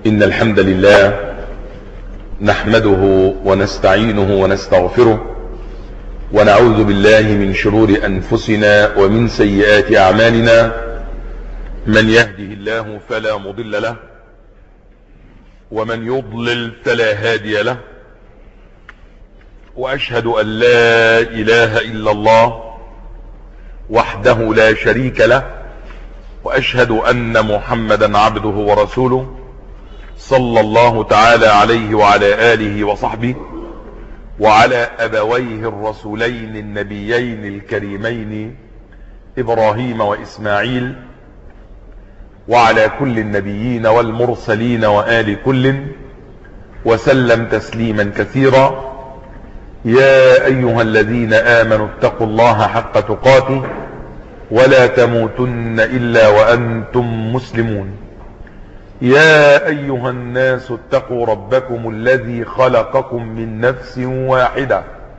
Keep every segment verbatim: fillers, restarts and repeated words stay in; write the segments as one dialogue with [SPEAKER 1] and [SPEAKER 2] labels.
[SPEAKER 1] إن الحمد لله نحمده ونستعينه ونستغفره ونعوذ بالله من شرور أنفسنا ومن سيئات أعمالنا. من يهده الله فلا مضل له ومن يضلل فلا هادي له، وأشهد أن لا إله إلا الله وحده لا شريك له، وأشهد أن محمدا عبده ورسوله صلى الله تعالى عليه وعلى آله وصحبه وعلى أبويه الرسولين النبيين الكريمين إبراهيم وإسماعيل، وعلى كل النبيين والمرسلين وآل كل، وسلم تسليما كثيرا. يا أيها الذين آمنوا اتقوا الله حق تقاته ولا تموتن إلا وأنتم مسلمون. يا أيها الناس اتقوا ربكم الذي خلقكم من نفس واحدة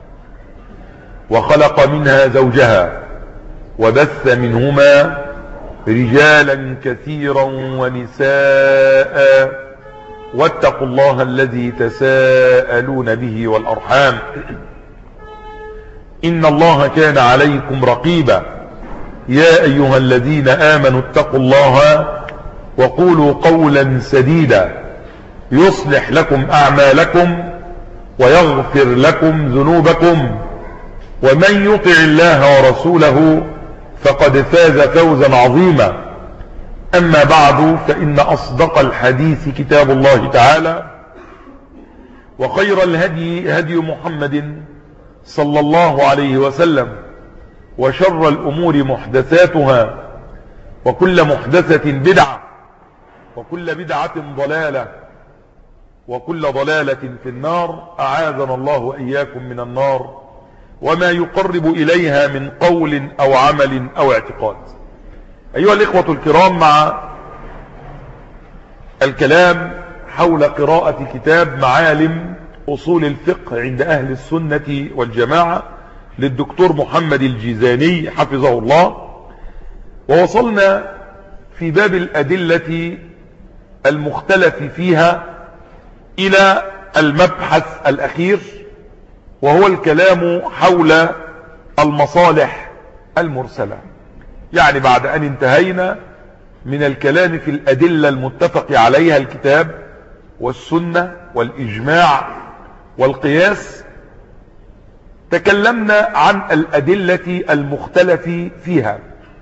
[SPEAKER 1] وخلق منها زوجها وبث منهما رجالا كثيرا ونساء، واتقوا الله الذي تساءلون به والأرحام إن الله كان عليكم رقيبا. يا أيها الذين آمنوا اتقوا الله وقولوا قولا سديدا يصلح لكم أعمالكم ويغفر لكم ذنوبكم، ومن يطع الله ورسوله فقد فاز فوزا عظيما. أما بعد، فإن أصدق الحديث كتاب الله تعالى، وخير الهدي هدي محمد صلى الله عليه وسلم، وشر الأمور محدثاتها، وكل محدثة بدعة، وكل بدعة ضلالة، وكل ضلالة في النار. أعاذنا الله وإياكم من النار وما يقرب إليها من قول أو عمل أو اعتقاد. أيها الإخوة الكرام، مع الكلام حول قراءة كتاب معالم أصول الفقه عند أهل السنة والجماعة للدكتور محمد الجيزاني حفظه الله، ووصلنا في باب الأدلة المختلف فيها إلى المبحث الأخير، وهو الكلام حول المصالح المرسلة. يعني بعد أن انتهينا من الكلام في الأدلة المتفق عليها الكتاب والسنة والإجماع والقياس، تكلمنا عن الأدلة المختلف فيها،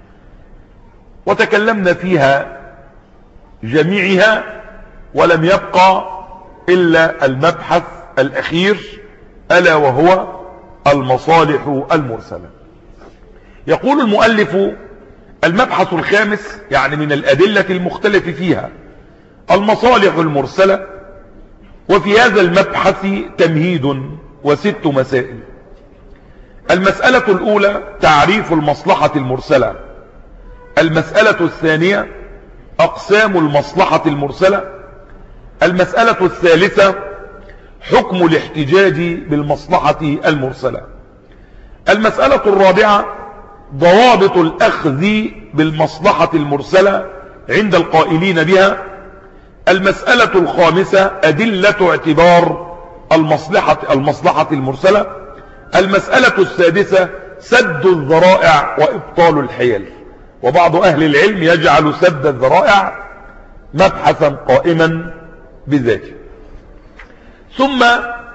[SPEAKER 1] وتكلمنا فيها جميعها، ولم يبقى إلا المبحث الأخير ألا وهو المصالح المرسلة. يقول المؤلف: المبحث الخامس، يعني من الأدلة المختلف فيها، المصالح المرسلة. وفي هذا المبحث تمهيد وست مسائل. المسألة الأولى تعريف المصلحة المرسلة. المسألة الثانية أقسام المصلحة المرسلة. المسألة الثالثة حكم الاحتجاج بالمصلحة المرسلة. المسألة الرابعة ضوابط الأخذ بالمصلحة المرسلة عند القائلين بها. المسألة الخامسة أدلة اعتبار المصلحة المصلحة المرسلة. المسألة السادسة سد الذرائع وإبطال الحيل. وبعض أهل العلم يجعل سد الذرائع مبحثا قائما بذاته. ثم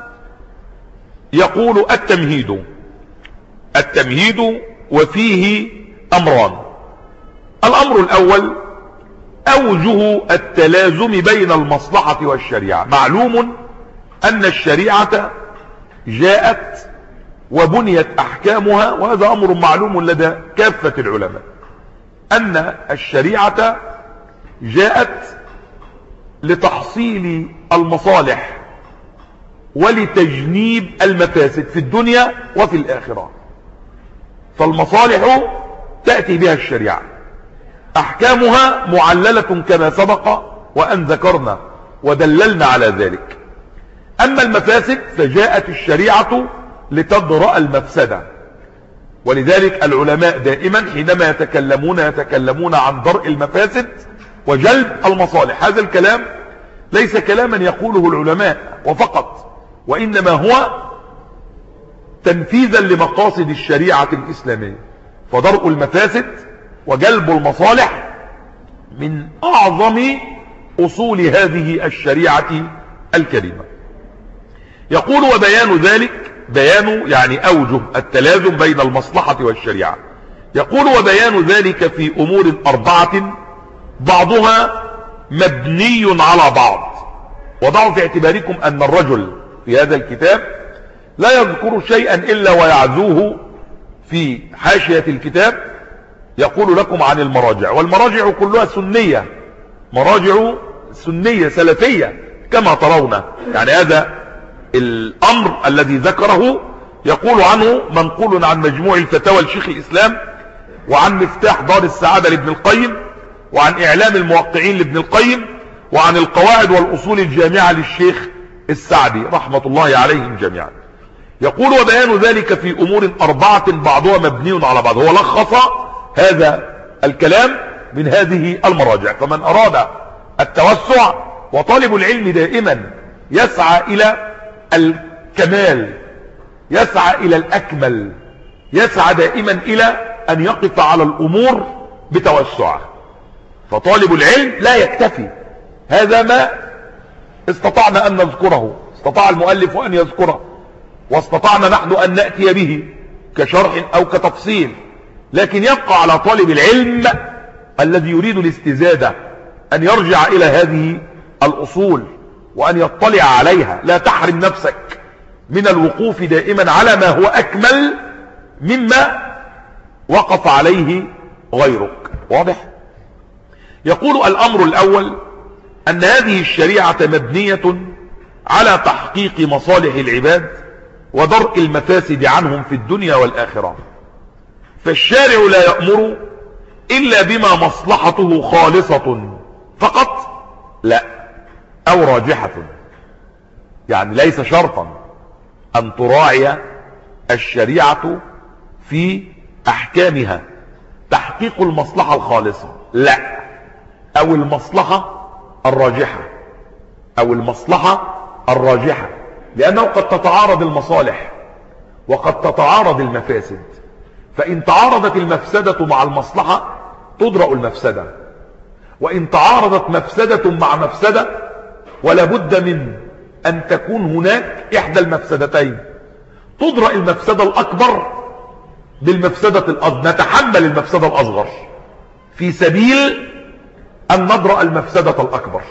[SPEAKER 1] يقول التمهيد. التمهيد وفيه أمران. الأمر الأول أوجه التلازم بين المصلحة والشريعة. معلوم أن الشريعة جاءت وبنيت أحكامها، وهذا أمر معلوم لدى كافة العلماء، أن الشريعة جاءت لتحصيل المصالح ولتجنيب المفاسد في الدنيا وفي الآخرة. فالمصالح تأتي بها الشريعة، أحكامها معللة كما سبق وأن ذكرنا ودللنا على ذلك. أما المفاسد فجاءت الشريعة لتدرأ المفسدة، ولذلك العلماء دائما حينما يتكلمون يتكلمون عن درء المفاسد وجلب المصالح. هذا الكلام ليس كلاما يقوله العلماء وفقط، وإنما هو تنفيذا لمقاصد الشريعة الإسلامية. فدرء المفاسد وجلب المصالح من أعظم أصول هذه الشريعة الكريمة. يقول وبيان ذلك، بيان يعني أوجه التلازم بين المصلحة والشريعة. يقول وبيان ذلك في أمور أربعة بعضها مبني على بعض. وضعوا في اعتباركم أن الرجل في هذا الكتاب لا يذكر شيئا إلا ويعزوه في حاشية الكتاب، يقول لكم عن المراجع، والمراجع كلها سنية، مراجع سنية سلفية كما ترون. يعني هذا الأمر الذي ذكره يقول عنه منقول عن مجموع الفتاوى لشيخ الإسلام، وعن مفتاح دار السعادة لابن القيم، وعن إعلام الموقعين لابن القيم، وعن القواعد والأصول الجامعة للشيخ السعدي رحمة الله عليهم جميعا. يقول وبيان ذلك في أمور أربعة بعضها مبني على بعض. هو لخص هذا الكلام من هذه المراجع. فمن أراد التوسع، وطالب العلم دائما يسعى إلى الكمال، يسعى إلى الأكمل، يسعى دائما إلى أن يقف على الأمور بتوسع. فطالب العلم لا يكتفي، هذا ما استطعنا أن نذكره، استطاع المؤلف أن يذكره، واستطعنا نحن أن نأتي به كشرح أو كتفصيل. لكن يبقى على طالب العلم الذي يريد الاستزادة أن يرجع إلى هذه الأصول وأن يطلع عليها. لا تحرم نفسك من الوقوف دائما على ما هو أكمل مما وقف عليه غيرك. واضح؟ يقول الأمر الأول أن هذه الشريعة مبنية على تحقيق مصالح العباد ودرء المفاسد عنهم في الدنيا والآخرة. فالشارع لا يأمر إلا بما مصلحته خالصة فقط، لا، أو راجحة. يعني ليس شرطا أن تراعي الشريعة في أحكامها تحقيق المصلحة الخالصة، لا، أو المصلحة الراجحة، أو المصلحة الراجحة، لأنه قد تتعارض المصالح وقد تتعارض المفاسد. فإن تعارضت المفسدة مع المصلحة تدرأ المفسدة، وإن تعارضت مفسدة مع مفسدة ولا بد من أن تكون هناك إحدى المفسدتين، تدرأ المفسدة الأكبر بالمفسدة الأصغر، نتحمل المفسدة الأصغر في سبيل أن ندرأ المفسدة الأكبر،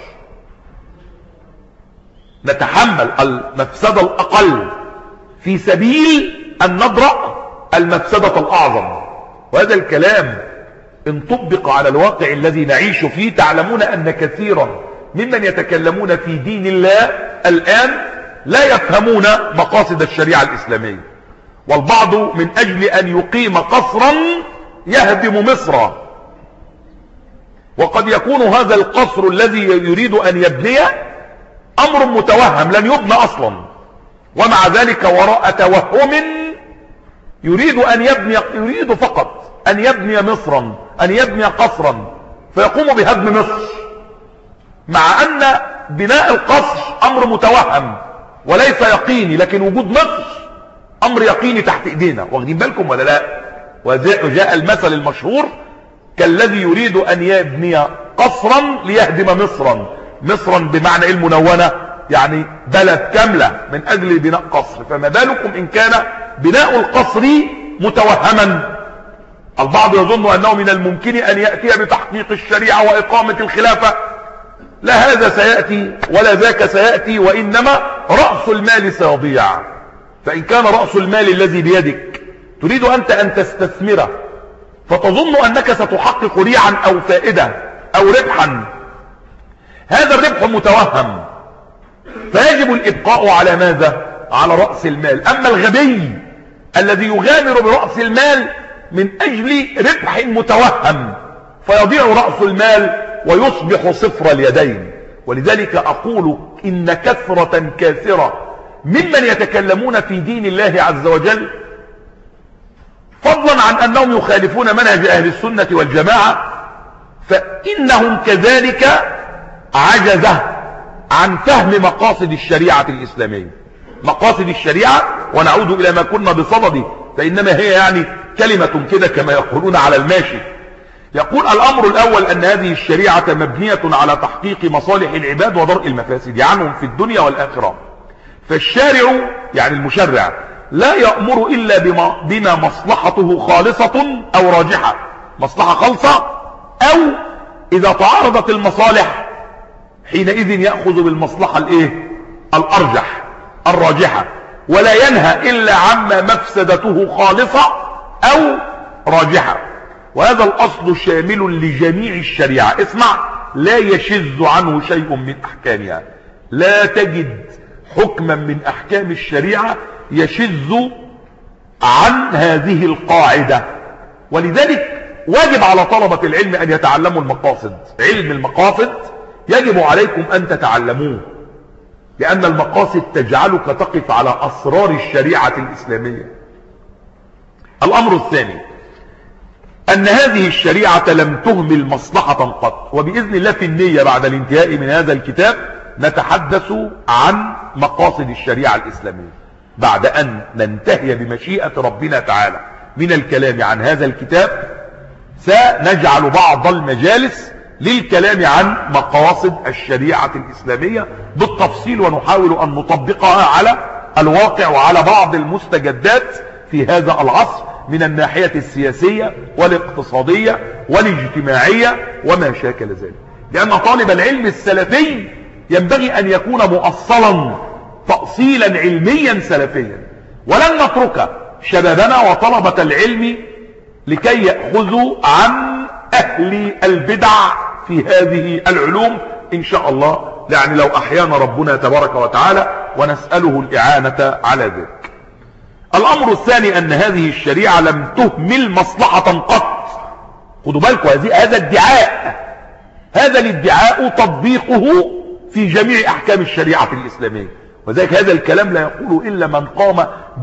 [SPEAKER 1] نتحمل المفسدة الأقل في سبيل أن ندرأ المفسدة الأعظم. وهذا الكلام إن طبق على الواقع الذي نعيش فيه تعلمون أن كثيرا ممن يتكلمون في دين الله الآن لا يفهمون مقاصد الشريعة الإسلامية، والبعض من أجل أن يقيم قصرا يهدم مصر، وقد يكون هذا القصر الذي يريد أن يبنيه أمر متوهم لن يبنى أصلا، ومع ذلك وراء توهم يريد أن يبني، يريد فقط أن يبني مصرا، أن يبني قصرا، فيقوم بهدم مصر، مع أن بناء القصر أمر متوهم وليس يقيني، لكن وجود مصر أمر يقيني تحت إيدينا. واخدين بالكم ولا لا؟ وجاء المثل المشهور كالذي يريد أن يبني قصرا ليهدم مصرا، مصرا بمعنى المنونة، يعني بلد كاملة من أجل بناء قصر، فما بالكم إن كان بناء القصر متوهما. البعض يظن أنه من الممكن أن يأتي بتحقيق الشريعة وإقامة الخلافة، لا هذا سيأتي ولا ذاك سيأتي، وإنما رأس المال سيضيع. فإن كان رأس المال الذي بيدك تريد أنت أن تستثمره فتظن أنك ستحقق ريعا أو فائدة أو ربحا، هذا الربح متوهم، فيجب الإبقاء على ماذا؟ على رأس المال. أما الغبي الذي يغامر برأس المال من أجل ربح متوهم فيضيع رأس المال ويصبح صفر اليدين. ولذلك أقول إن كثرة كاثرة ممن يتكلمون في دين الله عز وجل، فضلا عن أنهم يخالفون منهج أهل السنة والجماعة، فإنهم كذلك عجزة عن فهم مقاصد الشريعة الإسلامية. مقاصد الشريعة، ونعود إلى ما كنا بصدده، فإنما هي يعني كلمة كده كما يقولون على الماشي. يقول الأمر الأول أن هذه الشريعة مبنية على تحقيق مصالح العباد ودرء المفاسد عنهم في الدنيا والآخرة. فالشارع يعني المشرع لا يأمر إلا بما, بما مصلحته خالصة أو راجحة، مصلحة خالصة، أو إذا تعارضت المصالح حينئذ يأخذ بالمصلحة الإيه؟ الأرجح الراجحة، ولا ينهى إلا عما مفسدته خالصة أو راجحة. وهذا الأصل شامل لجميع الشريعة. اسمع، لا يشذ عنه شيء من أحكامها. لا تجد حكما من أحكام الشريعة يشذ عن هذه القاعدة. ولذلك واجب على طلبة العلم أن يتعلموا المقاصد. علم المقاصد يجب عليكم أن تتعلموه، لأن المقاصد تجعلك تقف على أسرار الشريعة الإسلامية. الأمر الثاني أن هذه الشريعة لم تهمل مصلحة قط. وبإذن الله في النية بعد الانتهاء من هذا الكتاب نتحدث عن مقاصد الشريعة الإسلامية، بعد أن ننتهي بمشيئة ربنا تعالى من الكلام عن هذا الكتاب. سنجعل بعض المجالس للكلام عن مقاصد الشريعة الإسلامية بالتفصيل، ونحاول أن نطبقها على الواقع وعلى بعض المستجدات في هذا العصر من الناحية السياسية والاقتصادية والاجتماعية وما شاكل ذلك. لأن طالب العلم السلفي ينبغي أن يكون مؤصلا تأصيلا علميا سلفيا، ولن نترك شبابنا وطلبة العلم لكي يأخذوا عن أهل البدع في هذه العلوم إن شاء الله، يعني لو أحيانا ربنا تبارك وتعالى، ونسأله الإعانة على ذلك. الأمر الثاني أن هذه الشريعة لم تهمل مصلحة قط. خدوا بالكم، هذا ادعاء، هذا الادعاء تطبيقه في جميع أحكام الشريعة الإسلامية. وذلك هذا الكلام لا يقول إلا من قام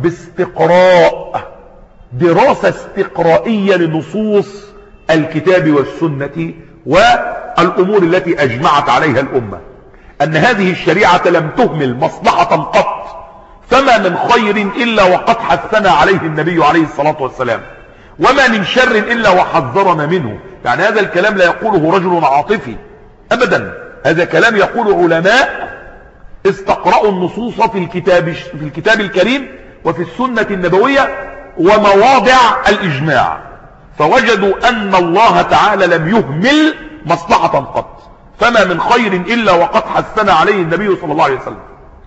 [SPEAKER 1] باستقراء، دراسة استقرائية لنصوص الكتاب والسنة والأمور التي أجمعت عليها الأمة. أن هذه الشريعة لم تهمل مصلحة قط، فما من خير إلا وقد حثنا عليه النبي عليه الصلاة والسلام، وما من شر إلا وحذرنا منه. يعني هذا الكلام لا يقوله رجل عاطفي أبدا، هذا كلام يقول علماء استقرأوا النصوص في الكتاب, في الكتاب الكريم وفي السنة النبوية ومواضع الإجماع، فوجدوا أن الله تعالى لم يهمل مصلحة قط. فما من خير إلا وقد حثنا عليه النبي صلى الله عليه وسلم،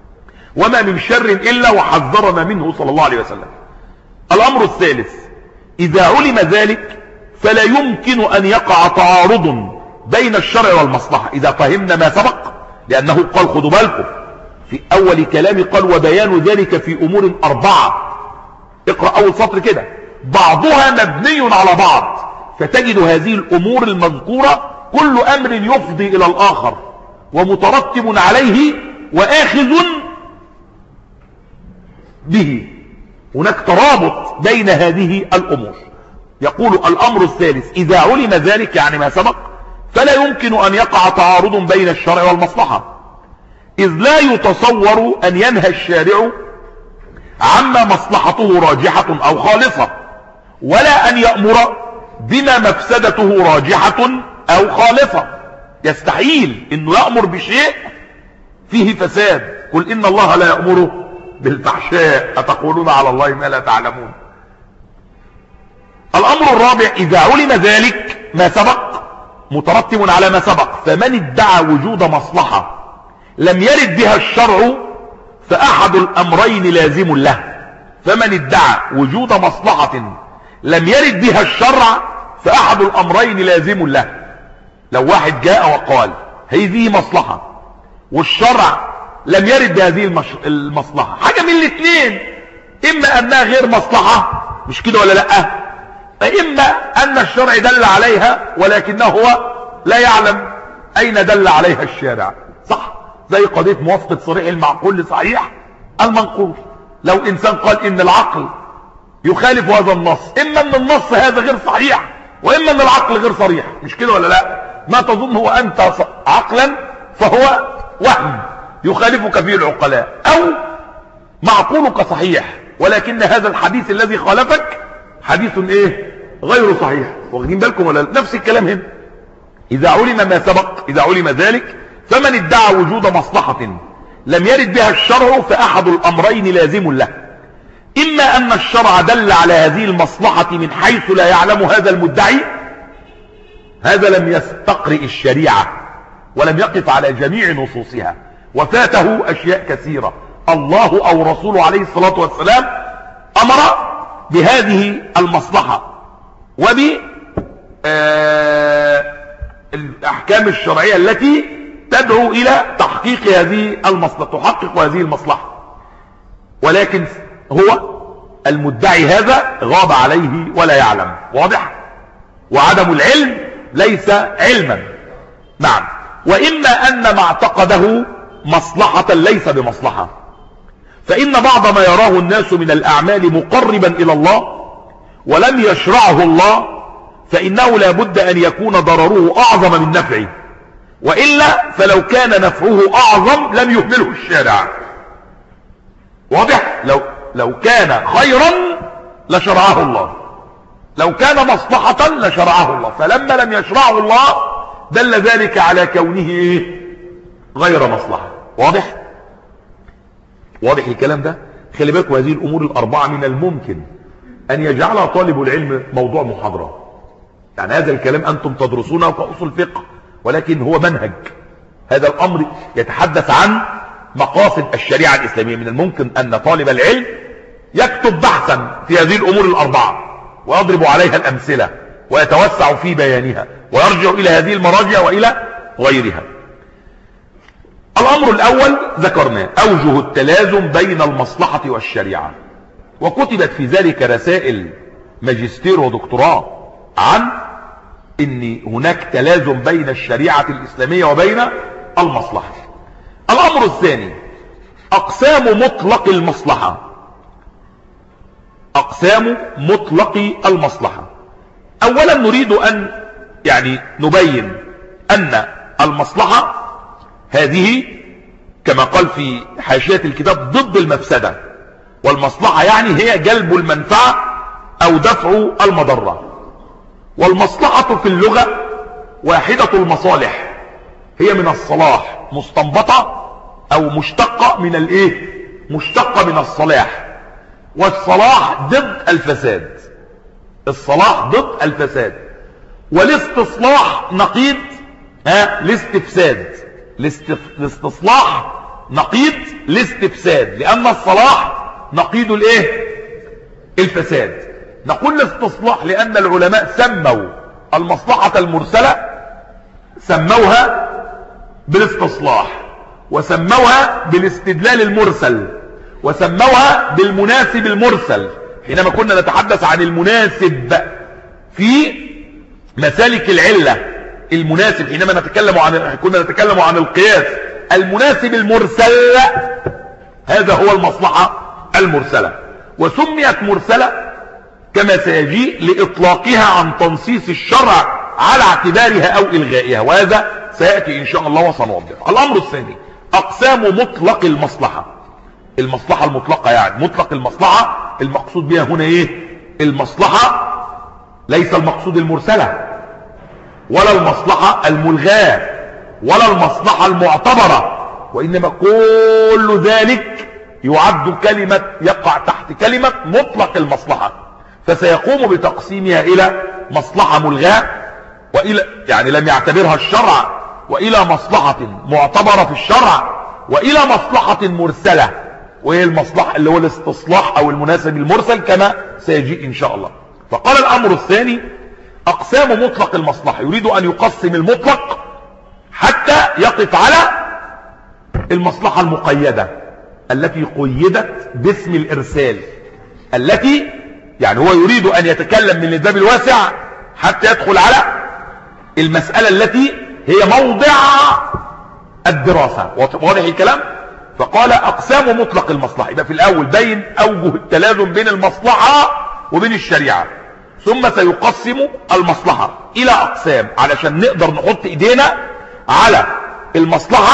[SPEAKER 1] وما من شر إلا وحذرنا منه صلى الله عليه وسلم. الأمر الثالث، إذا علم ذلك فلا يمكن أن يقع تعارض بين الشرع والمصلحة. إذا فهمنا ما سبق، لأنه قال خدوا بالكم في أول كلامي، قال وبيان ذلك في أمور أربعة. اقرأ أول سطر كده، بعضها مبني على بعض، فتجد هذه الأمور المذكورة كل أمر يفضي إلى الآخر ومترتب عليه وآخذ به. هناك ترابط بين هذه الأمور. يقول الأمر الثالث، إذا علم ذلك يعني ما سبق، فلا يمكن أن يقع تعارض بين الشرع والمصلحة، إذ لا يتصور أن ينهى الشارع عما مصلحته راجحة أو خالصة، ولا أن يأمر بما مفسدته راجحة أو خالصة. يستحيل أنه يأمر بشيء فيه فساد. قل إن الله لا يأمر بالفحشاء أتقولون على الله ما لا تعلمون. الأمر الرابع، إذا علم ذلك ما سبق مترتب على ما سبق، فمن ادعى وجود مصلحة لم يرد بها الشرع فأحد الأمرين لازم له. فمن ادعى وجود مصلحة لم يرد بها الشرع فأحد الأمرين لازم له. لو واحد جاء وقال هذه مصلحة والشرع لم يرد بهذه المصلحة، حاجة من الاثنين، إما أنها غير مصلحة، مش كده ولا لأ، إما أن الشرع دل عليها ولكنه هو لا يعلم أين دل عليها الشارع. صح؟ زي قضية موافقة صريح المعقول لصحيح المنقول. لو إنسان قال إن العقل يخالف هذا النص، إما أن النص هذا غير صحيح وإما أن العقل غير صريح، مش كده ولا لا؟ ما تظن هو أنت عقلا فهو وهم يخالفك فيه العقلاء، او معقولك صحيح ولكن هذا الحديث الذي خالفك حديث ايه غير صحيح. واخدين بالكم ولا لا؟ نفس الكلام هنا. اذا علم ما سبق، اذا علم ذلك، فمن ادعى وجود مصلحة لم يرد بها الشرع فاحد الامرين لازم له: اما ان الشرع دل على هذه المصلحة من حيث لا يعلم هذا المدعي، هذا لم يستقرئ الشريعة ولم يقف على جميع نصوصها وفاته اشياء كثيرة. الله او رسوله عليه الصلاة والسلام امر بهذه المصلحة وب الاحكام الشرعية التي تدعو الى تحقيق هذه المصلحة، تحقق هذه المصلحة، ولكن هو المدعي هذا غاب عليه ولا يعلم. واضح؟ وعدم العلم ليس علما. نعم. واما ان ما اعتقده مصلحة ليس بمصلحة، فان بعض ما يراه الناس من الاعمال مقربا الى الله ولم يشرعه الله فانه لا بد ان يكون ضرره اعظم من نفعه، والا فلو كان نفعه اعظم لم يهمله الشارع. واضح؟ لو لو كان خيرا لشرعه الله، لو كان مصلحة لشرعه الله، فلما لم يشرعه الله دل ذلك على كونه ايه غير مصلحة. واضح؟ واضح الكلام ده؟ خلي بالكم هذه الامور الاربعة من الممكن ان يجعلها طالب العلم موضوع محاضرة. يعني هذا الكلام انتم تدرسونه كأصول فقه، ولكن هو منهج. هذا الامر يتحدث عن مقاصد الشريعة الاسلامية. من الممكن ان طالب العلم يكتب بحثا في هذه الامور الاربعة ويضرب عليها الامثلة ويتوسع في بيانها ويرجع الى هذه المراجع والى غيرها. الامر الاول ذكرناه: اوجه التلازم بين المصلحة والشريعة، وكتبت في ذلك رسائل ماجستير ودكتوراه عن ان هناك تلازم بين الشريعة الاسلامية وبين المصلحة. الامر الثاني: اقسام مطلق المصلحة. اقسام مطلق المصلحة. اولا نريد ان يعني نبين ان المصلحة هذه كما قال في حاشية الكتاب ضد المفسدة، والمصلحة يعني هي جلب المنفعة او دفع المضرة. والمصلحة في اللغة واحدة المصالح، هي من الصلاح، مستنبطة او مشتقة من الايه مشتقة من الصلاح. والصلاح ضد الفساد، الصلاح ضد الفساد. والاستصلاح نقيض ها الاستفساد، الاستصلاح نقيض الاستفساد، لان الصلاح نقيض الايه الفساد. نقول الاستصلاح لان العلماء سموا المصلحة المرسلة سموها بالاستصلاح، وسموها بالاستدلال المرسل، وسموها بالمناسب المرسل. حينما كنا نتحدث عن المناسب في مسالك العلة، المناسب حينما نتكلم عن كنا نتكلم عن القياس، المناسب المرسل هذا هو المصلحة المرسلة. وسميت مرسلة كما سيجيء لإطلاقها عن تنصيص الشرع على اعتبارها أو إلغائها، وهذا سيأتي إن شاء الله وسنوضح. الأمر الثاني: أقسام مطلق المصلحة. المصلحة المطلقة يعني مطلق المصلحة المقصود بها هنا إيه؟ المصلحة ليس المقصود المرسلة، ولا المصلحة الملغاة، ولا المصلحة المعتبرة، وإنما كل ذلك يعد كلمة يقع تحت كلمة مطلق المصلحة. فسيقوم بتقسيمها إلى مصلحة ملغاة وإلى يعني لم يعتبرها الشرع، وإلى مصلحة معتبرة في الشرع، وإلى مصلحة مرسلة وهي المصلحة اللي هو الاستصلاح أو المناسب المرسل كما سيجيء إن شاء الله. فقال الأمر الثاني: أقسام مطلق المصلحة. يريد أن يقسم المطلق حتى يقف على المصلحة المقيدة التي قيدت باسم الإرسال، التي يعني هو يريد أن يتكلم من الباب الواسع حتى يدخل على المسألة التي هي موضع الدراسة. واضح الكلام؟ فقال أقسام مطلق المصلحة. يبقى في الأول بين أوجه التلازم بين المصلحة وبين الشريعة، ثم سيقسم المصلحة إلى أقسام علشان نقدر نحط إيدينا على المصلحة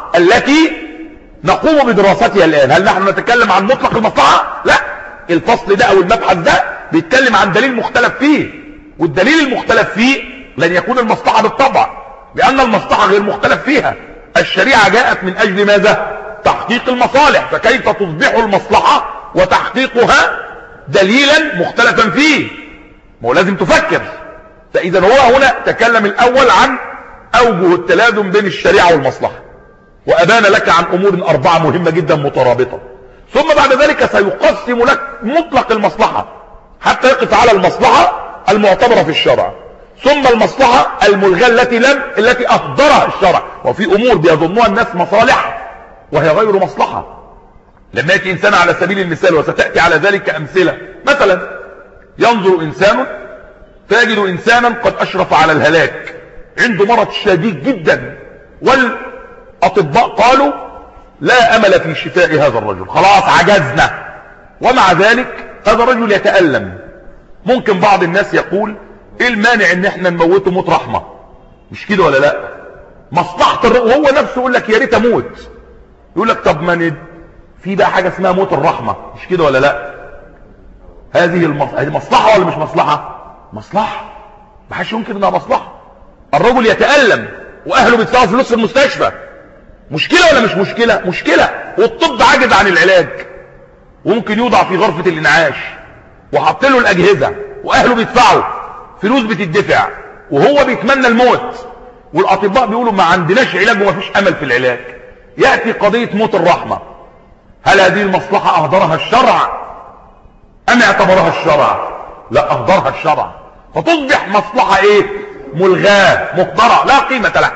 [SPEAKER 1] التي نقوم بدراستها الآن. هل نحن نتكلم عن مطلق المصلحة؟ لا، الفصل ده او المبحث ده بيتكلم عن دليل مختلف فيه، والدليل المختلف فيه لن يكون المصلحة بالطبع، لأن المصلحة غير مختلف فيها. الشريعة جاءت من أجل ماذا؟ تحقيق المصالح، فكيف تصبح المصلحة وتحقيقها دليلا مختلفا فيه؟ ما هو لازم تفكر. فإذا هو هنا تكلم الأول عن أوجه التلازم بين الشريعة والمصلحة، وأبان لك عن أمور أربعة مهمة جدا مترابطة، ثم بعد ذلك سيقسم لك مطلق المصلحة حتى يقف على المصلحة المعتبرة في الشرع، ثم المصلحة الملغاة التي لم التي أهدرها الشرع. وفي أمور بيظنها الناس مصالح وهي غير مصلحة. لما يأتي إنسان على سبيل المثال، وستأتي على ذلك أمثلة، مثلا ينظر إنسان فيجد إنسانا قد أشرف على الهلاك، عنده مرض شديد جدا، والأطباء قالوا لا أمل في شفاء هذا الرجل، خلاص عجزنا. ومع ذلك هذا الرجل يتألم. ممكن بعض الناس يقول ايه المانع ان احنا نموته موت رحمة؟ مش كده ولا لا؟ مصلحة الرجل، وهو نفسه يقول لك يا ريت اموت. يقول لك طب ما في بقى حاجة اسمها موت الرحمة، مش كده ولا لا؟ هذه المص... هذه مصلحة ولا مش مصلحة؟ مصلحة، ما حدش يمكن انها مصلحة. الرجل يتألم واهله بيدفعوا فلوس في المستشفى، مشكلة ولا مش مشكلة؟ مشكلة. والطب عاجز عن العلاج، وممكن يوضع في غرفة الانعاش وحط له الاجهزة، واهله بيدفعوا فلوس بتدفع، وهو بيتمنى الموت، والاطباء بيقولوا ما عندناش علاج وما فيش امل في العلاج. يأتي قضية موت الرحمة، هل هذه المصلحة اهدرها الشرع ام اعتبرها الشرع؟ لا، اهدرها الشرع، فتصبح مصلحة ايه؟ ملغاة مهدرة لا قيمة لها.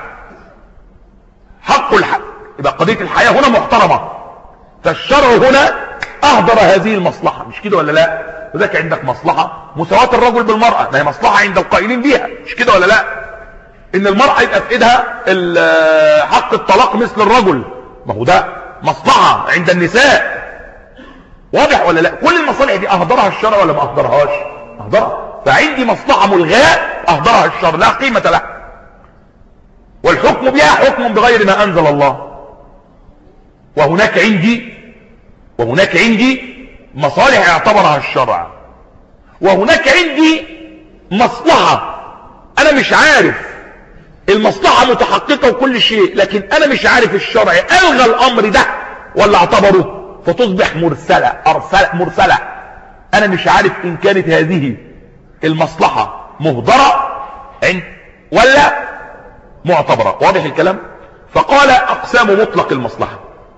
[SPEAKER 1] حق الحق، يبقى قضية الحياة هنا محترمة، فالشرع هنا اهدر هذه المصلحة، مش كده ولا لا؟ وذاك عندك مصلحة مساواة الرجل بالمرأة، ما هي مصلحة عند القائلين بيها، مش كده ولا لا؟ ان المرأة يبقى في ايدها حق الطلاق مثل الرجل، ما هو ده مصلحة عند النساء، واضح ولا لا؟ كل المصالح دي اهدرها الشرع ولا ما اهدرهاش؟ اهدرها. فعندي مصلحة ملغاة اهدرها الشرع لا قيمة لها، والحكم بها حكم بغير ما انزل الله. وهناك عندي وهناك عندي مصالح اعتبرها الشرع، وهناك عندي مصلحة انا مش عارف المصلحة متحققة وكل شيء، لكن انا مش عارف الشرع الغى الامر ده ولا اعتبره، فتصبح مرسلة ارسل مرسلة. انا مش عارف ان كانت هذه المصلحة مهدرة ولا معتبرة، واضح الكلام؟ فقال اقسام مطلق المصلحة: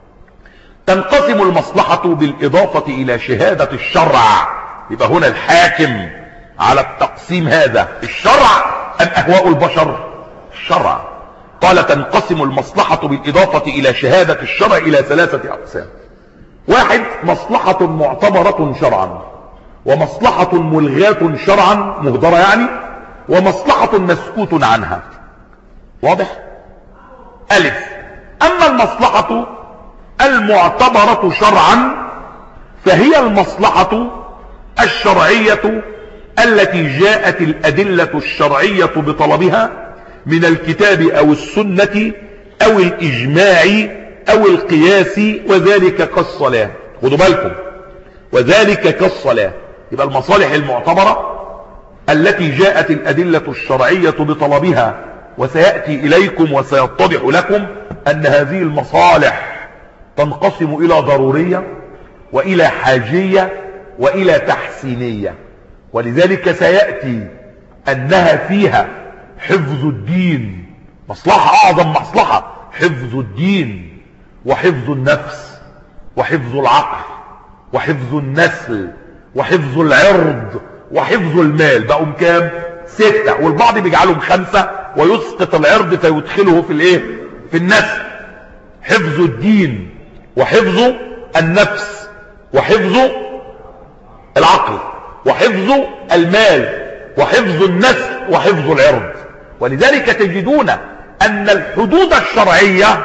[SPEAKER 1] تنقسم المصلحة بالإضافة إلى شهادة الشرع. يبقى هنا الحاكم على التقسيم هذا الشرع أم أهواء البشر؟ الشرع. قال تنقسم المصلحة بالإضافة إلى شهادة الشرع إلى ثلاثة أقسام: واحد، مصلحة معتبرة شرعا، ومصلحة ملغاة شرعا مهدرة يعني، ومصلحة مسكوت عنها. واضح؟ ألف، أما المصلحة المعتبرة شرعا فهي المصلحة الشرعية التي جاءت الأدلة الشرعية بطلبها من الكتاب أو السنة أو الإجماع أو القياس، وذلك كالصلاة. خدوا بالكم، وذلك كالصلاة. يبقى المصالح المعتبرة التي جاءت الأدلة الشرعية بطلبها، وسيأتي إليكم وسيتضح لكم أن هذه المصالح تنقسم إلى ضرورية وإلى حاجية وإلى تحسينية. ولذلك سيأتي أنها فيها حفظ الدين، مصلحة أعظم مصلحة، حفظ الدين وحفظ النفس وحفظ العقل وحفظ النسل وحفظ العرض وحفظ المال. بقوا كام؟ ستة، والبعض بيجعلهم خمسة ويسقط العرض فيدخله في الايه؟ في النسل. حفظ الدين وحفظ النفس وحفظ العقل وحفظ المال وحفظ النسل وحفظ العرض. ولذلك تجدون أن الحدود الشرعية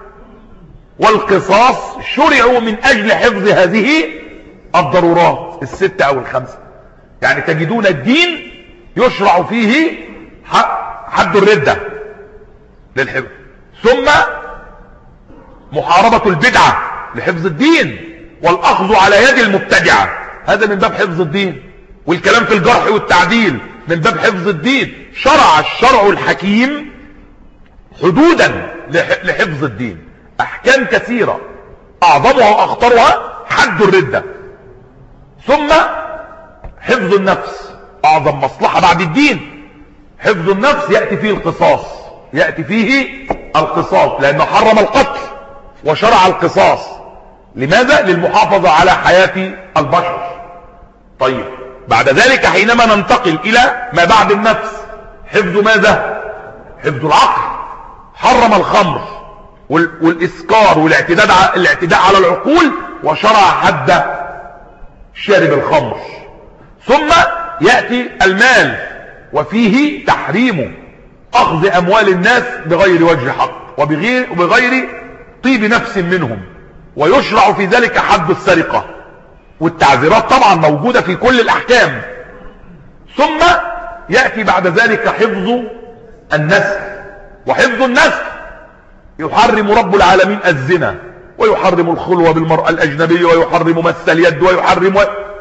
[SPEAKER 1] والقصاص شرعوا من أجل حفظ هذه الضرورات الستة أو الخمسة. يعني تجدون الدين يشرع فيه حد الردة للحفظ، ثم محاربة البدعة لحفظ الدين، والأخذ على يد المبتدعة هذا من باب حفظ الدين، والكلام في الجرح والتعديل من باب حفظ الدين. شرع الشرع الحكيم حدودا لحفظ الدين، أحكام كثيرة أعظمها وأخطرها حد الردة، ثم حفظ النفس أعظم مصلحة بعد الدين. حفظ النفس يأتي فيه القصاص، يأتي فيه القصاص لأنه حرم القتل وشرع القصاص. لماذا؟ للمحافظة على حياة البشر. طيب بعد ذلك حينما ننتقل إلى ما بعد النفس، حفظ ماذا؟ حفظ العقل. حرم الخمر والإسكار والاعتداء الاعتداء على العقول، وشرع حد شارب الخمر. ثم يأتي المال، وفيه تحريم أخذ أموال الناس بغير وجه حق وبغير, وبغير طيب نفس منهم، ويشرع في ذلك حد السرقة، والتعذيرات طبعا موجودة في كل الأحكام. ثم يأتي بعد ذلك حفظ النسل، وحفظ النسل يحرم رب العالمين الزنا، ويحرم الخلوة بالمرأة الأجنبية، ويحرم مس اليد، ويحرم و...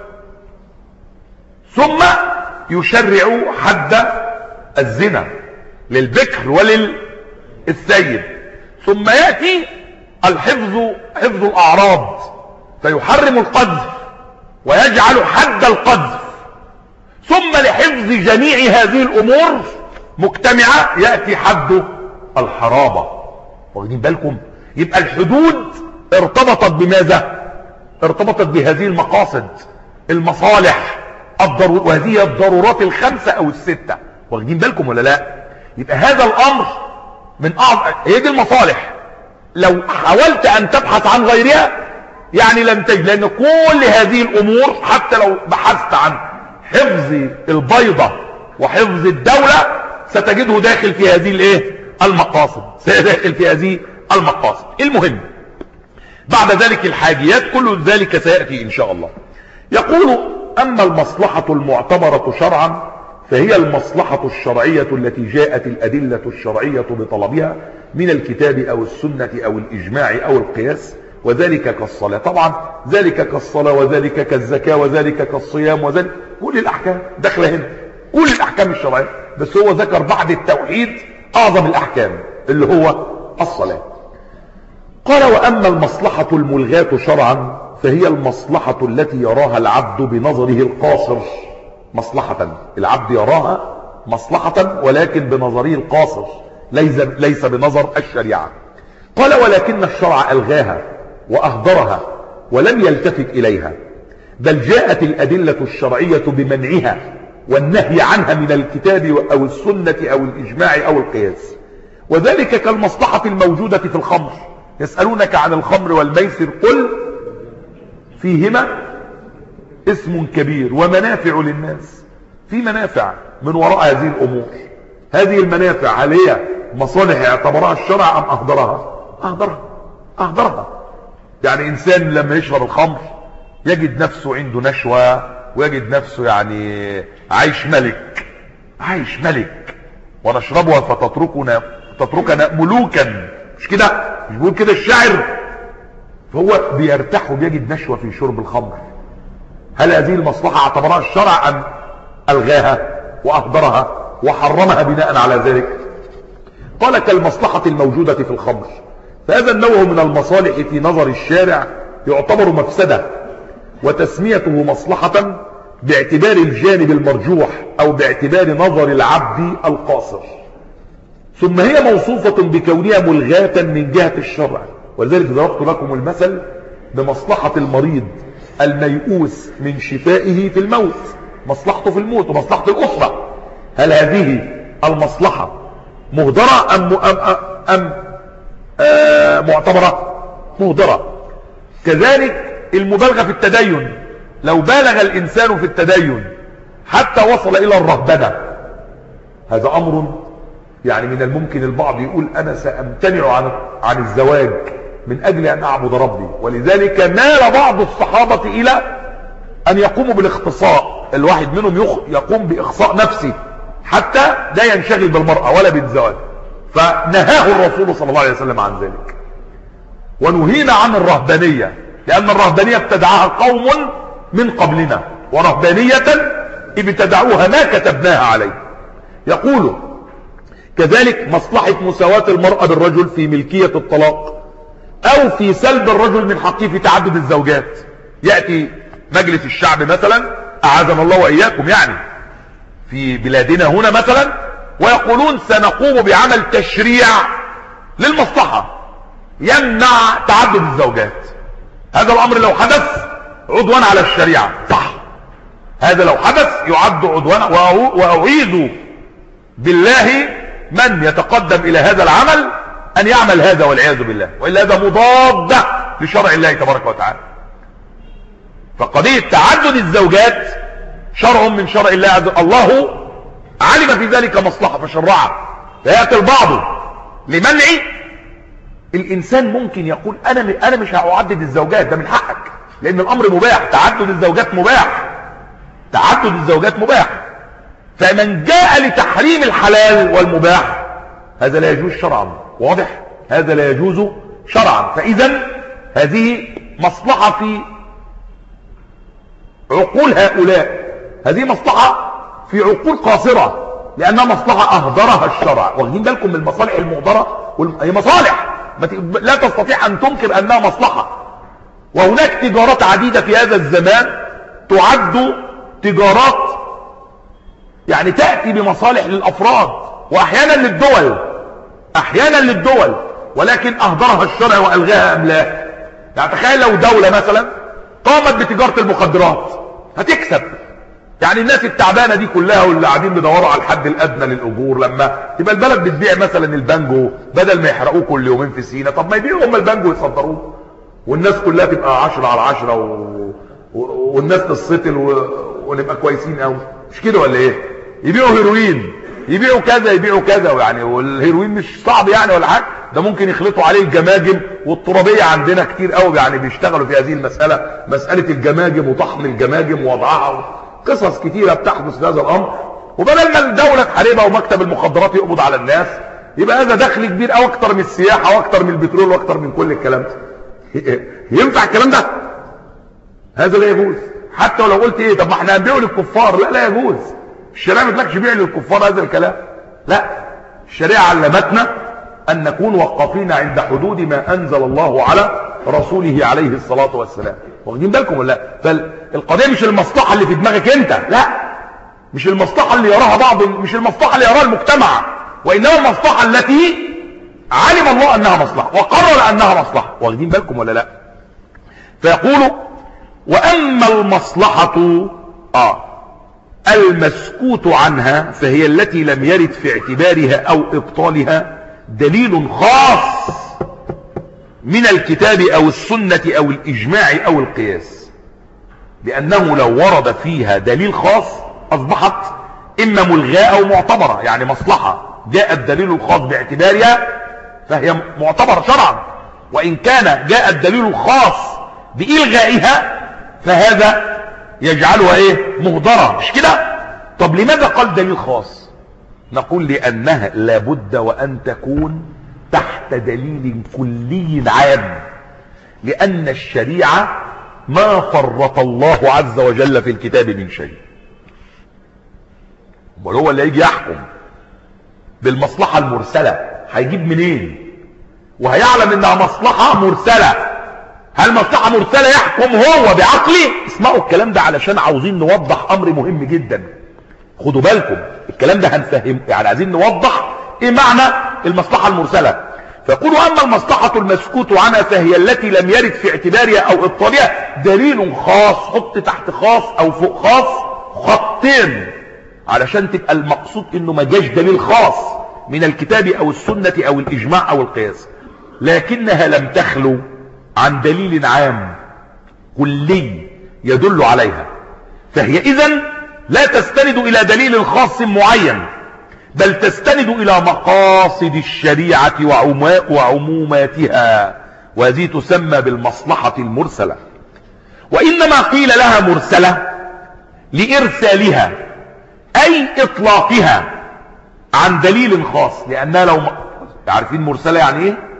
[SPEAKER 1] ثم يشرع حد الزنا للبكر وللثيب. ثم يأتي الحفظ حفظ الأعراض، فيحرم القذف ويجعل حد القذف. ثم لحفظ جميع هذه الأمور مجتمعة يأتي حد الحرابة. واخدين بالكم؟ يبقى الحدود ارتبطت بماذا؟ ارتبطت بهذه المقاصد، المصالح، الضرورات، وهذه الضرورات الخمسة او الستة. واخدين بالكم ولا لا؟ يبقى هذا الامر من اعظم، هي دي المصالح. لو حاولت ان تبحث عن غيرها يعني لن تجد، لان كل هذه الامور حتى لو بحثت عن حفظ البيضة وحفظ الدولة ستجده داخل في هذه الايه المقاصد، سيداخل في هذه المقاصد. المهم بعد ذلك الحاجيات، كل ذلك سيأتي ان شاء الله. يقول: اما المصلحة المعتبرة شرعا فهي المصلحة الشرعية التي جاءت الادلة الشرعية بطلبها من الكتاب او السنة او الاجماع او القياس، وذلك كالصلاة. طبعا ذلك كالصلاة، وذلك كالزكاة، وذلك كالصيام، وذلك كل الاحكام داخله هنا، كل الاحكام الشرعية. بس هو ذكر بعد التوحيد اعظم الاحكام اللي هو الصلاة. قال: واما المصلحة الملغاة شرعا فهي المصلحة التي يراها العبد بنظره القاصر مصلحة. العبد يراها مصلحة ولكن بنظره القاصر، ليس, ليس بنظر الشريعة. قال: ولكن الشرع ألغاها وأهدرها ولم يلتفت إليها، بل جاءت الأدلة الشرعية بمنعها والنهي عنها من الكتاب أو السنة أو الإجماع أو القياس. وذلك كالمصلحة الموجودة في الخمر. يسألونك عن الخمر والميسر، قل فيهما اسم كبير ومنافع للناس. في منافع من وراء هذه الأمور. هذه المنافع هل هي مصالح اعتبرها الشرع أم أهدرها؟ أهدرها أهدرها. يعني إنسان لما يشرب الخمر يجد نفسه عنده نشوة، ويجد نفسه يعني عايش ملك، عايش ملك. ونشربها فتتركنا تتركنا ملوكا، مش كده؟ مش بيقول كده الشاعر؟ فهو بيرتاح وبيجد نشوة في شرب الخمر. هل هذه المصلحة اعتبرها الشرع أم ألغاها وأهدرها وحرمها بناء على ذلك؟ قال: كالمصلحة الموجودة في الخمر. فهذا النوع من المصالح في نظر الشارع يعتبر مفسدة، وتسميته مصلحة باعتبار الجانب المرجوح أو باعتبار نظر العبد القاصر. ثم هي موصوفة بكونها ملغاة من جهة الشرع. ولذلك ضربت لكم المثل بمصلحة المريض الميؤوس من شفائه في الموت، مصلحته في الموت ومصلحة الأسرة. هل هذه المصلحة مهدرة أم, أم, أم آه معتبرة؟ مهدرة. كذلك المبالغة في التدين. لو بالغ الإنسان في التدين حتى وصل إلى الرهبنة، هذا أمر يعني من الممكن البعض يقول أنا سأمتنع عن, عن الزواج من أجل أن أعبد ربي. ولذلك مال بعض الصحابة إلى أن يقوموا بالاختصاء. الواحد منهم يقوم بإخصاء نفسه حتى لا ينشغل بالمرأة ولا بالزواج، فنهاه الرسول صلى الله عليه وسلم عن ذلك. ونهينا عن الرهبانية، لأن الرهبانية ابتدعها قوم من قبلنا، ورهبانية ابتدعوها ما كتبناها عليه. يقول كذلك مصلحة مساواة المرأة بالرجل في ملكية الطلاق، أو في سلب الرجل من حقه في تعدد الزوجات. يأتي مجلس الشعب مثلا، أعاذنا الله وإياكم يعني، في بلادنا هنا مثلا، ويقولون سنقوم بعمل تشريع للمصلحة يمنع تعدد الزوجات. هذا الأمر لو حدث عدوان على الشريعة، صح، هذا لو حدث يعد عدوان، وأعيذ بالله من يتقدم إلى هذا العمل أن يعمل هذا والعياذ بالله، وإلا هذا مضاد لشرع الله تبارك وتعالى. فقضية تعدد الزوجات شرع من شرع الله عز وجل، الله علم في ذلك مصلحة فشرعها. فيأتي البعض لمنع. الإنسان ممكن يقول أنا أنا مش هعدد الزوجات، ده من حقك، لأن الأمر مباح، تعدد الزوجات مباح، تعدد الزوجات مباح. فمن جاء لتحريم الحلال والمباح هذا لا يجوز شرعا، واضح؟ هذا لا يجوز شرعا. فإذا هذه مصلحة في عقول هؤلاء، هذه مصلحة في عقول قاصرة، لأنها مصلحة أهدرها الشرع. واخدين بالكم من المصالح المهدرة؟ هي مصالح لا تستطيع أن تنكر أنها مصلحة. وهناك تجارات عديدة في هذا الزمان تعد تجارات يعني تأتي بمصالح للأفراد وأحيانا للدول، أحيانا للدول، ولكن أهدرها الشرع وألغاها أملاك. يعني تخيل لو دولة مثلا قامت بتجارة المخدرات هتكسب. يعني الناس التعبانة دي كلها واللي قاعدين بيدوروا على الحد الأدنى للأجور، لما تبقى البلد بتبيع مثلا البانجو بدل ما يحرقوه كل يومين في سينا، طب ما يبيعوا هم البانجو ويصدروه، والناس كلها تبقى عشرة على عشرة و... و... والناس تسطل و... ونبقى كويسين قوي. مش كده ولا ايه؟ يبيعوا هيروين، يبيعوا كذا، يبيعوا كذا، يعني والهيروين مش صعب يعني ولا حاجه، ده ممكن يخلطوا عليه الجماجم. والترابيه عندنا كتير قوي يعني بيشتغلوا في هذه المساله، مساله الجماجم وطحن الجماجم ووضعها، قصص كتيره بتحدث في هذا الامر. وبدل ما الدوله تحاربها ومكتب المخدرات يقبض على الناس، يبقى هذا دخل كبير او اكتر من السياحه واكتر من البترول واكتر من كل الكلام ده. ينفع الكلام ده؟ هذا لا يجوز. حتى ولو قلت ايه، طب ما احنا هنبيعه للكفار، لا لا يجوز. الشريعه ما تقولكش بيع للكفار هذا الكلام، لا. الشريعه علمتنا ان نكون وقافين عند حدود ما انزل الله على رسوله عليه الصلاه والسلام. واخدين بالكم ولا لا؟ فالقضيه مش المصلحه اللي في دماغك انت، لا، مش المصلحه اللي يراها بعض، مش المصلحه اللي يراها المجتمع، وانما المصلحه التي علم الله انها مصلحه وقرر انها مصلحه. واخدين بالكم ولا لا؟ فيقول واما المصلحه اه المسكوت عنها فهي التي لم يرد في اعتبارها او ابطالها دليل خاص من الكتاب او السنة او الاجماع او القياس، لانه لو ورد فيها دليل خاص اصبحت اما ملغاة او معتبرة. يعني مصلحة جاء الدليل الخاص باعتبارها فهي معتبرة شرعا، وان كان جاء الدليل الخاص بإلغائها فهذا يجعلها ايه؟ مهدرة. مش كده؟ طب لماذا قال دليل خاص؟ نقول لانها لابد وان تكون تحت دليل كلي عام، لان الشريعة ما فرط الله عز وجل في الكتاب من شيء. امال هو اللي يجي يحكم بالمصلحة المرسلة هيجيب منين؟ وهيعلم انها مصلحة مرسلة. هل مصلحة مرسلة يحكم هو بعقله؟ اسمعوا الكلام ده علشان عاوزين نوضح امر مهم جدا. خدوا بالكم الكلام ده هنفهم، يعني عايزين نوضح ايه معنى المصلحة المرسلة. فيقولوا اما المصلحة المسكوت عنها فهي التي لم يرد في اعتبارها او ابطالها دليل خاص. حط تحت خاص او فوق خاص خطين علشان تبقى المقصود انه ما جاش دليل خاص من الكتاب او السنة او الاجماع او القياس، لكنها لم تخلو عن دليل عام كلي يدل عليها، فهي اذن لا تستند الى دليل خاص معين، بل تستند الى مقاصد الشريعة وعموماتها، وهذه تسمى بالمصلحة المرسلة. وانما قيل لها مرسلة لارسالها اي اطلاقها عن دليل خاص، لانها لو عارفين مرسلة يعني ايه؟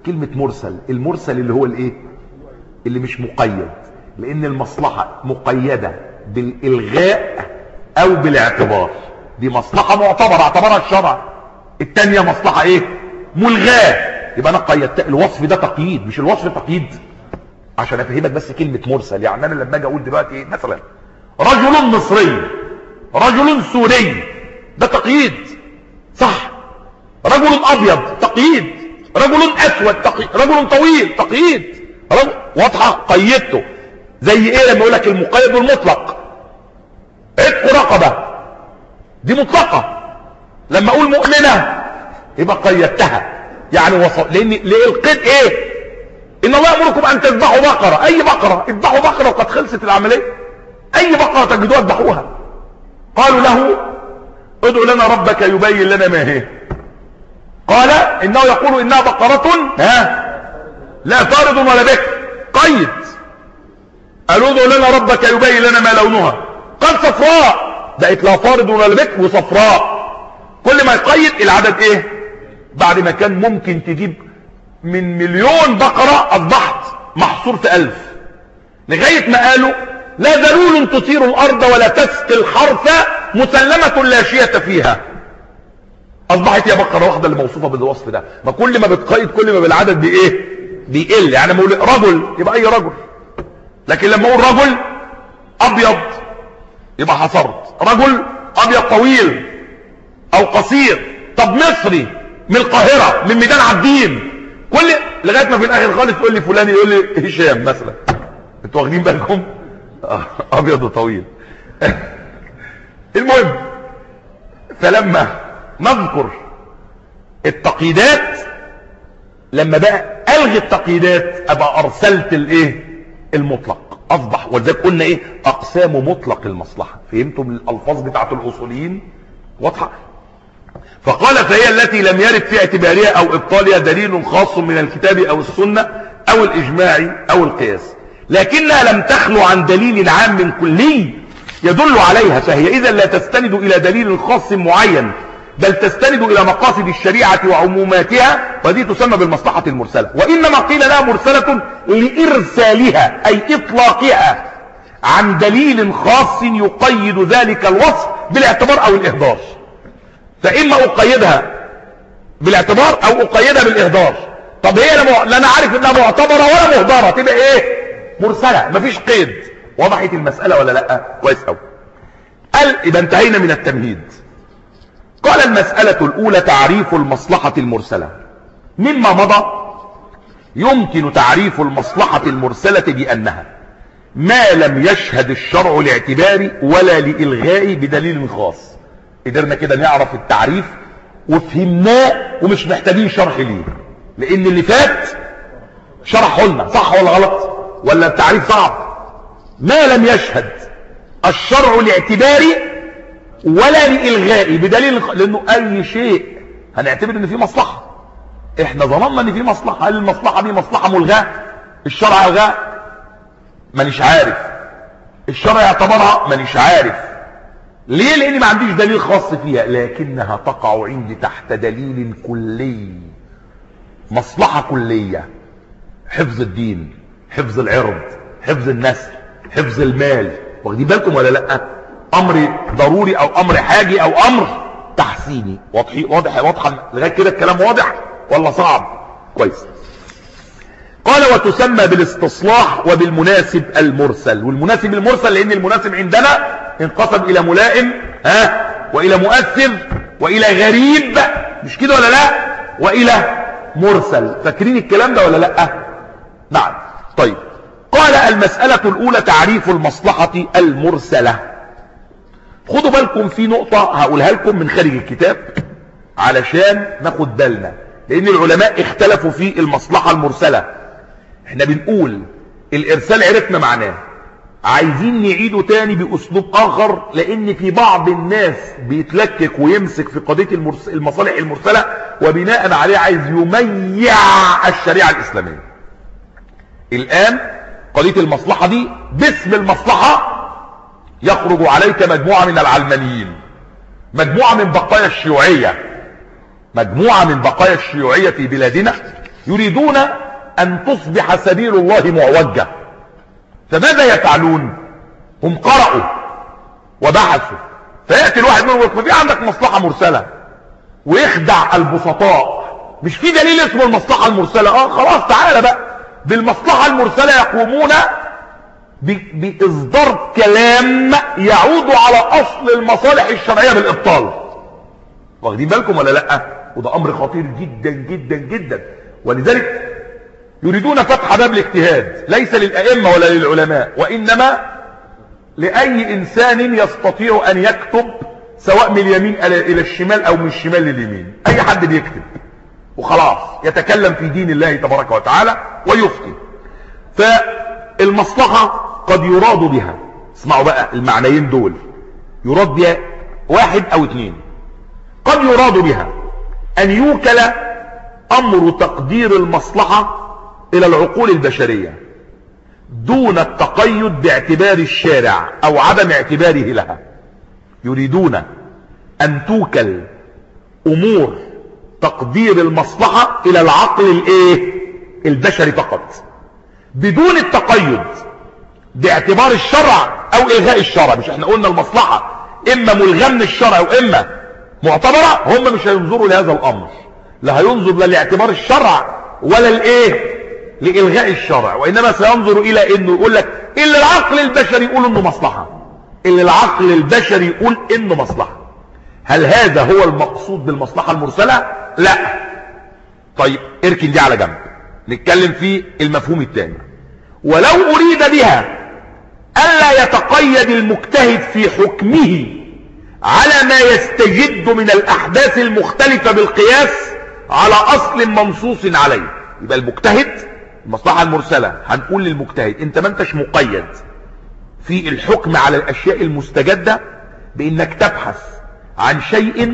[SPEAKER 1] كلمة مرسل، المرسل اللي هو الايه؟ اللي مش مقيد، لان المصلحة مقيدة بالالغاء او بالاعتبار. دي مصلحة معتبرة اعتبرها الشرع، التانية مصلحة ايه؟ ملغاة. يبقى انا قيدت الوصف ده تقييد، مش الوصف تقييد. عشان افهمك بس كلمة مرسل، يعني انا لما اجي اقول دلوقتي ايه مثلا رجل مصري، رجل سوري، ده تقييد صح. رجل ابيض تقييد، رجل اسود تقييد، رجل طويل تقييد، رجل واضحة قيدته. زي ايه لما اقول لك المقيد والمطلق؟ عتق رقبة دي مطلقة، لما اقول مؤمنة يبقى قيدتها. يعني وصل، لان ليه القيد ايه؟ ان الله يأمركم ان تذبحوا بقرة، اي بقرة، اذبحوا بقرة وقد خلصت العملية، اي بقرة تجدوها اذبحوها. قالوا له ادعو لنا ربك يبين لنا ما هي، قال انه يقول انها بقرة ها لا فارض ولا بكر، قيد. قالوا ادعو لنا ربك يبين لنا ما لونها، قال صفراء، بقت لا فارض ولا بكر وصفراء. كل ما يقيد العدد ايه؟ بعد ما كان ممكن تجيب من مليون بقرة اصبحت محصور في الف، لغاية ما قالوا لا ذلول تثير الارض ولا تسقي الحرث مسلمة لا شية فيها. اصبحت يا بقرة واحدة اللي موصوفة بالوصف ده. ما كل ما بتقيد كل ما بالعدد بايه؟ بيقل. يعني لما اقول رجل يبقى اي رجل، لكن لما اقول رجل ابيض يبقى حصرت. رجل ابيض طويل او قصير، طب مصري من القاهرة من ميدان عابدين، كل لغاية ما في الاخر خالص تقول لي فلان، يقول لي هشام مثلا. انتوا واخدين بالكم؟ ابيض وطويل. المهم، فلما نذكر التقييدات، لما بقى الغي التقييدات ابقى ارسلت الايه؟ المطلق. اصبح ولذلك قلنا ايه؟ اقسام مطلق المصلحة. فهمتم الالفاظ بتاعت الاصوليين واضحة؟ فقال فهي التي لم يرد في اعتبارها او ابطالها دليل خاص من الكتاب او السنة او الاجماع او القياس، لكنها لم تخلو عن دليل عام كلي يدل عليها، فهي اذا لا تستند الى دليل خاص معين، بل تستند الى مقاصد الشريعة وعموماتها، وهذه تسمى بالمصلحة المرسلة. وانما قيل لها مرسلة لارسالها اي اطلاقها عن دليل خاص يقيد ذلك الوصف بالاعتبار او الاهدار. فاما اقيدها بالاعتبار او اقيدها بالاهدار. طب هي لا انا عارف انها معتبرة ولا مهدرة، تبقى ايه؟ مرسلة، مفيش قيد. وضحت المسألة ولا لا؟ كويس قوي. قال اذا انتهينا من التمهيد. قال المسألة الاولى تعريف المصلحة المرسلة. مما مضى يمكن تعريف المصلحة المرسلة بانها ما لم يشهد الشرع لاعتبار ولا لإلغاء بدليل خاص. قدرنا كده نعرف التعريف وفهمناه ومش محتاجين شرح ليه، لان اللي فات شرحه لنا. صح ولا غلط؟ ولا التعريف صعب؟ ما لم يشهد الشرع لاعتبار ولا لإلغاء بدليل خ... لانه اي شيء هنعتبر ان فيه مصلحة. احنا ظننا ان فيه مصلحة. هل المصلحة دي مصلحة ملغاة؟ الشرع الغاء؟ مانيش عارف. الشرع يعتبرها؟ مانيش عارف. ليه؟ لان ما عنديش دليل خاص فيها، لكنها تقع عندي تحت دليل كلي. مصلحة كلية، حفظ الدين، حفظ العرض، حفظ النسل، حفظ المال. واخدين بالكم ولا لا؟ امر ضروري او امر حاجي او امر تحسيني. واضح واضح واضحه لغايه كده الكلام واضح ولا صعب؟ كويس. قال وتسمى بالاستصلاح وبالمناسب المرسل. والمناسب المرسل لان المناسب عندنا انقسم الى ملائم ها والى مؤثر والى غريب، مش كده ولا لا؟ والى مرسل. فاكرين الكلام ده ولا لا؟ نعم. طيب، قال المسألة الاولى تعريف المصلحة المرسلة. خدوا بالكم في نقطة هقولها لكم من خارج الكتاب علشان ناخد بالنا، لان العلماء اختلفوا في المصلحة المرسلة. احنا بنقول الارسال عرفنا معناه، عايزين نعيده تاني باسلوب اخر، لان في بعض الناس بيتلكك ويمسك في قضية المصالح المرسلة وبناء عليه عايز يميع الشريعة الاسلامية. الان قضية المصلحة دي باسم المصلحة يخرج عليك مجموعة من العلمانيين، مجموعة من بقايا الشيوعية، مجموعة من بقايا الشيوعية في بلادنا يريدون أن تصبح سبيل الله معوجة. فماذا يفعلون؟ هم قرأوا وبحثوا، فيأتي الواحد منهم يقول ما في عندك مصلحة مرسلة، ويخدع البسطاء. مش في دليل اسمه المصلحة المرسلة؟ اه خلاص تعالى بقى بالمصلحة المرسلة. يقومون بإصدار كلام يعود على أصل المصالح الشرعية بالإبطال. واخدين بالكم ولا لأ؟ وده أمر خطير جدا جدا جدا. ولذلك يريدون فتح باب الاجتهاد ليس للأئمة ولا للعلماء، وإنما لأي إنسان يستطيع أن يكتب، سواء من اليمين إلى الشمال أو من الشمال لليمين. أي حد بيكتب وخلاص يتكلم في دين الله تبارك وتعالى ويفتي. فالمصلحة قد يراد بها، اسمعوا بقى المعنيين دول، يراد بها واحد أو اثنين. قد يراد بها أن يوكل أمر تقدير المصلحة إلى العقول البشرية دون التقيد باعتبار الشارع أو عدم اعتباره لها. يريدون أن توكل أمور تقدير المصلحة إلى العقل الايه البشري فقط، بدون التقيد باعتبار الشرع أو إلغاء الشرع. مش احنا قلنا المصلحة إما ملغى من الشرع وإما معتبرة؟ هم مش هينظروا لهذا الأمر، لا هينظر لا لاعتبار الشرع ولا الايه لإلغاء الشرع، وإنما سينظر إلى إنه يقول لك إلا العقل البشري يقول إنه مصلحة، إلا العقل البشري يقول إنه مصلحة. هل هذا هو المقصود بالمصلحة المرسلة؟ لا. طيب اركن دي على جنب، نتكلم في المفهوم الثاني. ولو أريد بها ألا يتقيد المجتهد في حكمه على ما يستجد من الأحداث المختلفة بالقياس على أصل منصوص عليه. يبقى المجتهد المصلحة المرسلة هنقول للمجتهد انت ما انتش مقيد في الحكم على الأشياء المستجدة بانك تبحث عن شيء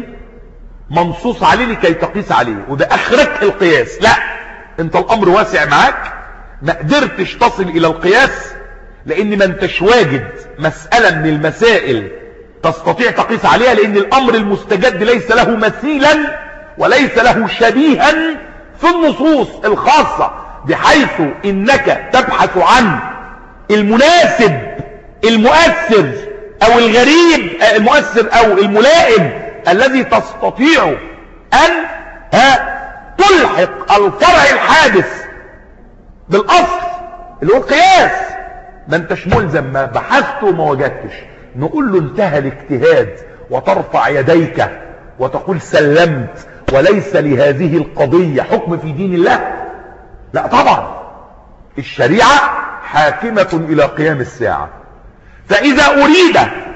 [SPEAKER 1] منصوص عليه لكي تقيس عليه، وده اخرك القياس. لا، انت الامر واسع معاك، ما قدرتش تصل الى القياس لان ما انتش واجد مسألة من المسائل تستطيع تقيس عليها، لان الامر المستجد ليس له مثيلا وليس له شبيها في النصوص الخاصة، بحيث انك تبحث عن المناسب المؤثر او الغريب المؤثر او الملائم الذي تستطيع ان ها تلحق الفرع الحادث بالاصل اللي هو القياس. ما انتش ملزم، ما بحثت وما وجدتش نقول له انتهى الاجتهاد وترفع يديك وتقول سلمت وليس لهذه القضية حكم في دين الله. لا طبعا، الشريعة حاكمة الى قيام الساعة. فاذا اريد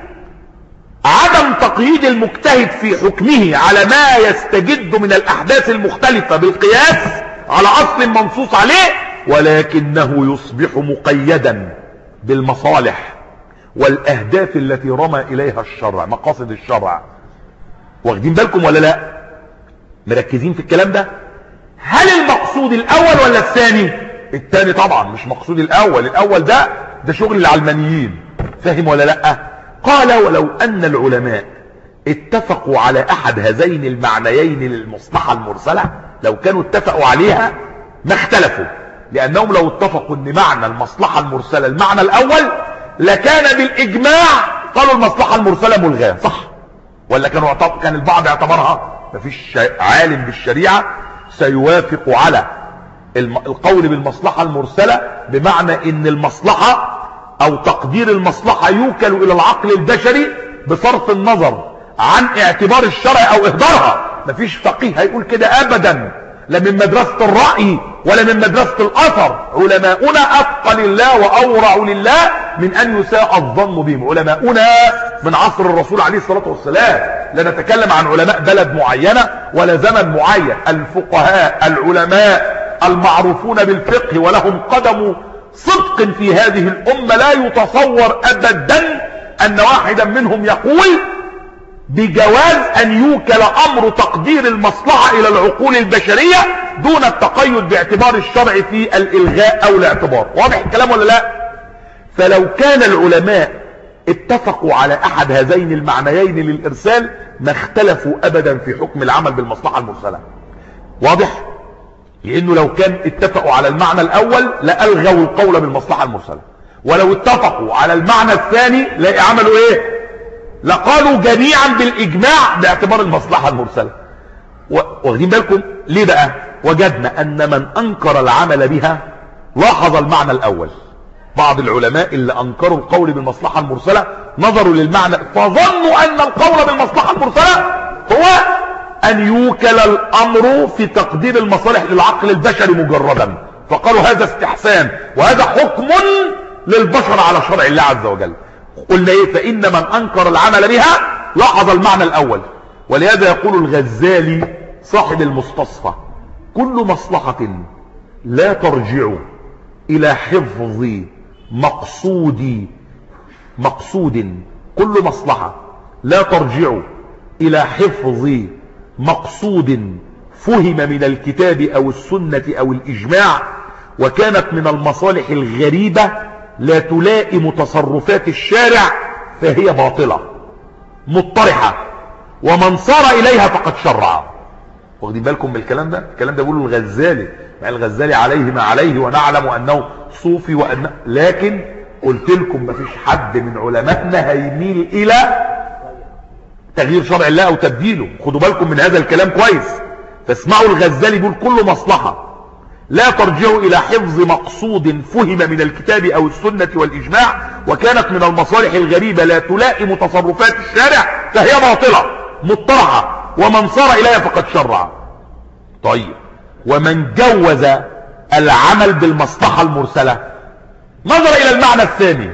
[SPEAKER 1] عدم تقييد المجتهد في حكمه على ما يستجد من الاحداث المختلفة بالقياس على اصل منصوص عليه، ولكنه يصبح مقيدا بالمصالح والاهداف التي رمى اليها الشرع، مقاصد الشرع. واخدين بالكم ولا لا؟ مركزين في الكلام ده؟ هل المقصود الاول ولا الثاني؟ الثاني طبعا، مش مقصود الاول. الاول ده ده شغل العلمانيين، فاهم ولا لا؟ قال ولو ان العلماء اتفقوا على احد هذين المعنيين للمصلحة المرسلة، لو كانوا اتفقوا عليها ما اختلفوا، لانهم لو اتفقوا ان معنى المصلحة المرسلة المعنى الاول لكان بالاجماع قالوا المصلحة المرسلة ملغاة، صح ولا كانوا كان البعض اعتبرها؟ مفيش عالم بالشريعة سيوافق على القول بالمصلحة المرسلة بمعنى ان المصلحة او تقدير المصلحة يوكل الى العقل البشري بصرف النظر عن اعتبار الشرع او اهدارها. مفيش فقيه هيقول كده ابدا، لا من مدرسة الرأي ولا من مدرسة الاثر. علماؤنا اتقى لله واورع لله من ان يساء الظن بهم. علماؤنا من عصر الرسول عليه الصلاة والسلام، لا نتكلم عن علماء بلد معينة ولا زمن معين. الفقهاء العلماء المعروفون بالفقه ولهم قدم صدق في هذه الامة، لا يتصور ابدا ان واحدا منهم يقول بجواز ان يوكل امر تقدير المصلحة الى العقول البشرية دون التقيد باعتبار الشرع في الالغاء او الاعتبار. واضح الكلام ولا لا؟ فلو كان العلماء اتفقوا على احد هذين المعنيين للارسال ما اختلفوا ابدا في حكم العمل بالمصلحة المرسلة. واضح؟ لانه لو كان اتفقوا على المعنى الاول لألغوا القول بالمصلحة المرسلة، ولو اتفقوا على المعنى الثاني لا عملوا ايه؟ لقالوا جميعا بالاجماع باعتبار المصلحة المرسلة. واخدين بالكم ليه بقى؟ وجدنا ان من انكر العمل بها لاحظ المعنى الاول. بعض العلماء اللي انكروا القول بالمصلحة المرسلة نظروا للمعنى فظنوا ان القول بالمصلحة المرسلة هو ان يوكل الامر في تقديم المصالح للعقل البشري مجردا، فقالوا هذا استحسان وهذا حكم للبشر على شرع الله عز وجل. قلنا ايه؟ فان من انكر العمل بها لاحظ المعنى الاول. ولهذا يقول الغزالي صاحب المستصفى: كل مصلحة لا ترجع الى حفظ مقصود مقصود كل مصلحة لا ترجع الى حفظ مقصود فهم من الكتاب او السنة او الاجماع وكانت من المصالح الغريبة لا تلائم تصرفات الشارع فهي باطلة مطرحة، ومن صار اليها فقد شرع. واخدين بالكم من الكلام ده؟ الكلام ده بيقوله الغزالي، مع الغزالي عليه ما عليه ونعلم انه صوفي وأن... لكن قلت لكم مفيش حد من علمائنا هيميل الى تغيير شرع الله او تبديله. خدوا بالكم من هذا الكلام كويس. فاسمعوا الغزالي بيقول: كل مصلحة لا ترجع الى حفظ مقصود فهم من الكتاب او السنة والاجماع وكانت من المصالح الغريبة لا تلائم تصرفات الشارع فهي باطلة مطرحة، ومن صار اليها فقد شرع. طيب، ومن جوز العمل بالمصلحة المرسلة نظر الى المعنى الثاني.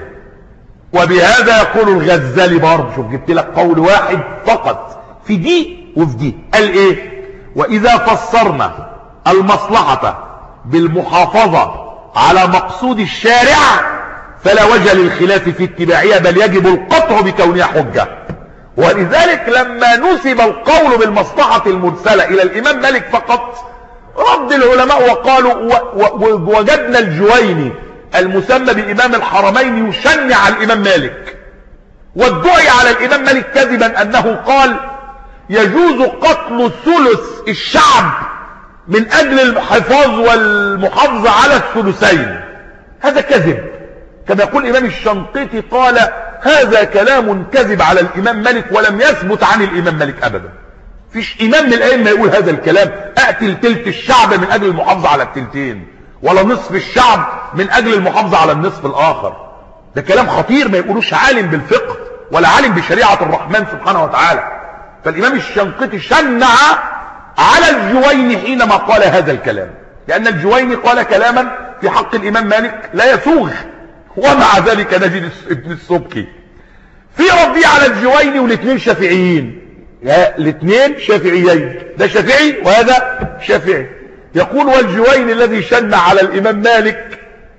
[SPEAKER 1] وبهذا يقول الغزالي برضه، شوف جبت لك قول واحد فقط في دي وفي دي، قال ايه؟ واذا فسرنا المصلحة بالمحافظة على مقصود الشارع فلا وجه للخلاف في اتباعها بل يجب القطع بكونها حجة. ولذلك لما نسب القول بالمصلحة المرسلة الى الامام مالك فقط رد العلماء وقالوا ووجدنا الجويني المسمى بإمام الحرمين يشنع على الإمام مالك، وادعي على الإمام مالك كذبا أنه قال يجوز قتل ثلث الشعب من أجل الحفاظ والمحافظة على الثلثين. هذا كذب، كما يقول الإمام الشنقيطي قال هذا كلام كذب على الإمام مالك ولم يثبت عن الإمام مالك أبدا. فيش إمام من الأئمة يقول هذا الكلام، أقتل تلت الشعب من أجل المحافظة على التلتين، ولا نصف الشعب من اجل المحافظة على النصف الاخر. ده كلام خطير ما يقولوش عالم بالفقه ولا عالم بشريعة الرحمن سبحانه وتعالى. فالامام الشنقيطي شنع على الجويني حينما قال هذا الكلام، لان الجويني قال كلاما في حق الامام مالك لا يسوغ، ومع ذلك نجد ابن السبكي في ردي على الجويني والاثنين شافعيين، الاثنين شافعيين، ده شافعي وهذا شافعي. يقول والجويني الذي شن على الامام مالك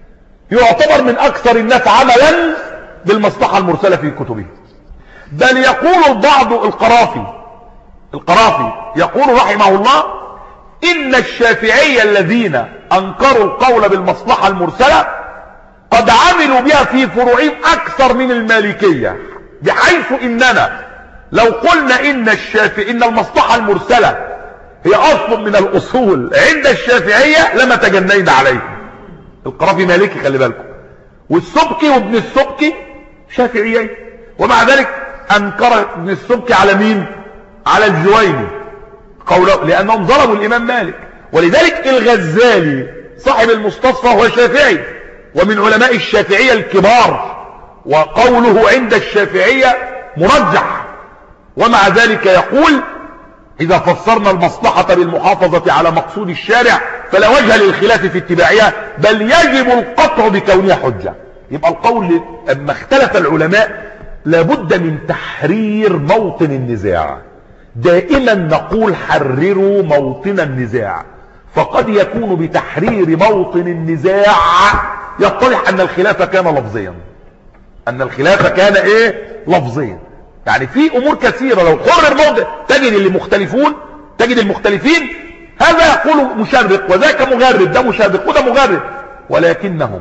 [SPEAKER 1] يعتبر من اكثر الناس عملا بالمصلحة المرسلة في كتبه. بل يقول البعض القرافي القرافي يقول رحمه الله ان الشافعية الذين انكروا القول بالمصلحة المرسلة قد عملوا بها في فروعهم اكثر من المالكية، بحيث اننا لو قلنا ان الشافعي ان المصلحة المرسلة هي اصل من الاصول عند الشافعية لما تجنينا عليه. القرافي مالكي خلي بالكم، والسبكي وابن السبكي شافعيين، ومع ذلك انكر ابن السبكي على مين؟ على الجويني قوله، لانهم ظلموا الامام مالك. ولذلك الغزالي صاحب المستصفى هو شافعي ومن علماء الشافعية الكبار، وقوله عند الشافعية مرجح، ومع ذلك يقول إذا فسرنا المصلحة بالمحافظة على مقصود الشارع فلا وجه للخلاف في اتباعها بل يجب القطع بكونها حجة. يبقى القول اما اختلف العلماء لابد من تحرير موطن النزاع. دائما نقول حرروا موطن النزاع، فقد يكون بتحرير موطن النزاع يتضح ان الخلاف كان لفظيا، ان الخلاف كان ايه؟ لفظيا. يعني في امور كثيرة لو حرر موضع تجد اللي مختلفون تجد المختلفين هذا يقول مشرق وذاك مغرب، ده مشرق وده مغرب، ولكنهم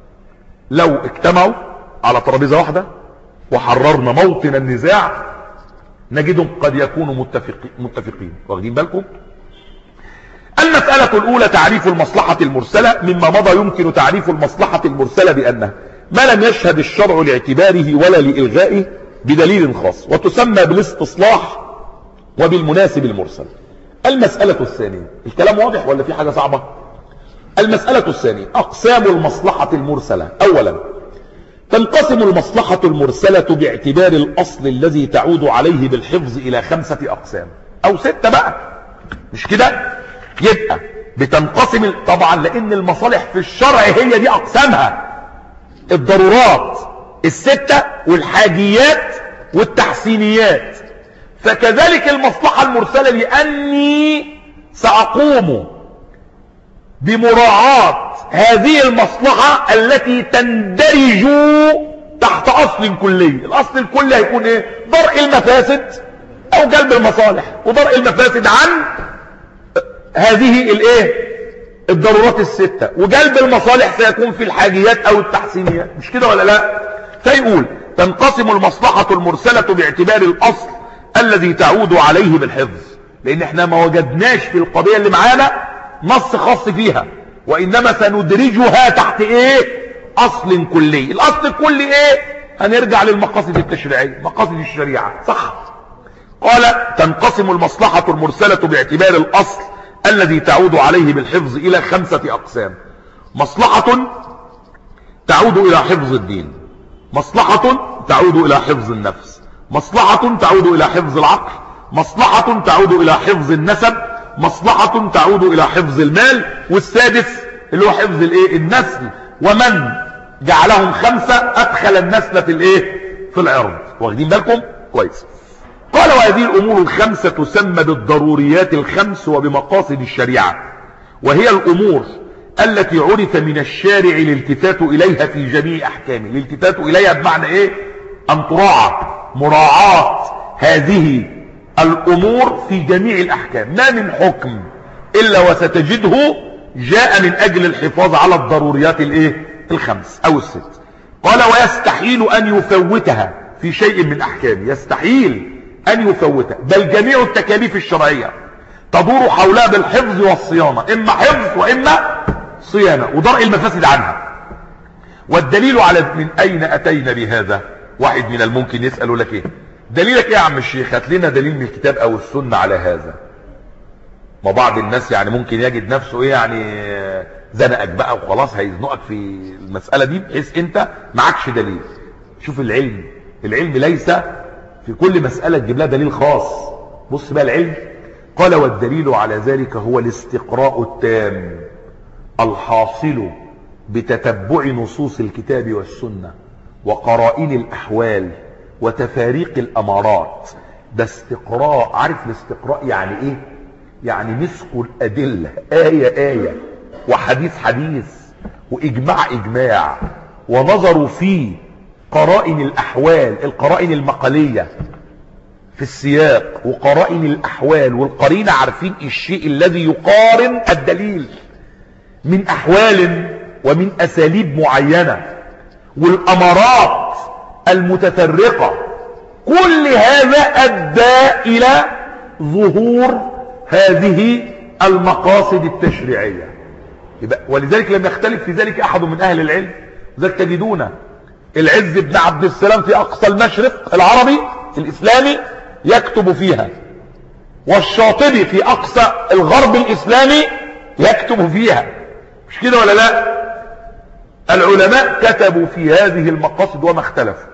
[SPEAKER 1] لو اجتمعوا على ترابيزة واحدة وحررنا موطن النزاع نجدهم قد يكونوا متفقين متفقين واخدين بالكم؟ المسألة الأولى تعريف المصلحة المرسلة. مما مضى يمكن تعريف المصلحة المرسلة بأنها ما لم يشهد الشرع لاعتباره ولا لإلغائه بدليل خاص، وتسمى بالاستصلاح وبالمناسب المرسل. المسألة الثانية، الكلام واضح ولا في حاجة صعبة؟ المسألة الثانية أقسام المصلحة المرسلة. أولا تنقسم المصلحة المرسلة باعتبار الأصل الذي تعود عليه بالحفظ إلى خمسة أقسام أو ستة بقى، مش كده؟ يبقى بتنقسم طبعا لأن المصالح في الشرع هي دي أقسامها، الضرورات الستة والحاجيات والتحسينيات. فكذلك المصلحة المرسلة لأني سأقوم بمراعاة هذه المصلحة التي تندرج تحت أصل كلي. الأصل الكلي هيكون ايه؟ درء المفاسد أو جلب المصالح، ودرء المفاسد عن هذه الايه الضرورات الستة، وجلب المصالح سيكون في الحاجيات أو التحسينيات، مش كده ولا لا؟ فيقول تنقسم المصلحة المرسلة باعتبار الأصل الذي تعود عليه بالحفظ، لأن احنا ما وجدناش في القضية اللي معانا نص خاص فيها، وإنما سندرجها تحت ايه؟ أصل كلي. الأصل الكلي ايه؟ هنرجع للمقاصد التشريعية، مقاصد الشريعة، صح؟ قال تنقسم المصلحة المرسلة باعتبار الأصل الذي تعود عليه بالحفظ إلى خمسة أقسام. مصلحة تعود إلى حفظ الدين، مصلحة تعود إلى حفظ النفس، مصلحة تعود إلى حفظ العقل، مصلحة تعود إلى حفظ النسب، مصلحة تعود إلى حفظ المال، والسادس اللي هو حفظ الايه؟ النسل. ومن جعلهم خمسة أدخل النسل في الايه؟ في العرض. واخدين بالكم كويس؟ قال وهذه الأمور الخمسة تسمى بالضروريات الخمس وبمقاصد الشريعة، وهي الأمور التي عرف من الشارع الالتفات إليها في جميع أحكامه. الالتفات إليها بمعنى إيه؟ أن تراعى، مراعاة هذه الأمور في جميع الأحكام. ما من حكم إلا وستجده جاء من أجل الحفاظ على الضروريات الإيه؟ الخمس أو الست. قال ويستحيل أن يفوتها في شيء من أحكامه، يستحيل أن يفوتها، بل جميع التكاليف الشرعية تدور حولها بالحفظ والصيانة، إما حفظ وإما صيانة، ودرء المفاسد عنها. والدليل على من أين أتينا بهذا؟ واحد من الممكن يسأل لك إيه دليلك إيه يا عم الشيخ؟ هات لنا دليل من الكتاب أو السنة على هذا. ما بعض الناس يعني ممكن يجد نفسه إيه يعني زنقك بقى وخلاص هيزنقك في المسألة دي بحيث أنت معكش دليل. شوف العلم، العلم ليس في كل مسألة تجيب لها دليل خاص. بص بقى العلم. قال والدليل على ذلك هو الاستقراء التام الحاصل بتتبع نصوص الكتاب والسنة وقرائن الأحوال وتفاريق الأمارات. ده استقراء. عارف الاستقراء يعني ايه؟ يعني مسكوا الأدلة آية آية وحديث حديث وإجماع إجماع، ونظروا في قرائن الأحوال، القرائن المقالية في السياق، وقرائن الأحوال والقرينة، عارفين الشيء الذي يقارن الدليل من أحوال ومن أساليب معينة، والأمارات المتفرقة. كل هذا أدى إلى ظهور هذه المقاصد التشريعية. ولذلك لم يختلف في ذلك أحد من أهل العلم. ذلك تجدون العز بن عبد السلام في أقصى المشرق العربي الإسلامي يكتب فيها، والشاطبي في أقصى الغرب الإسلامي يكتب فيها، مش كده ولا لا؟ العلماء كتبوا في هذه المقاصد وما اختلفوا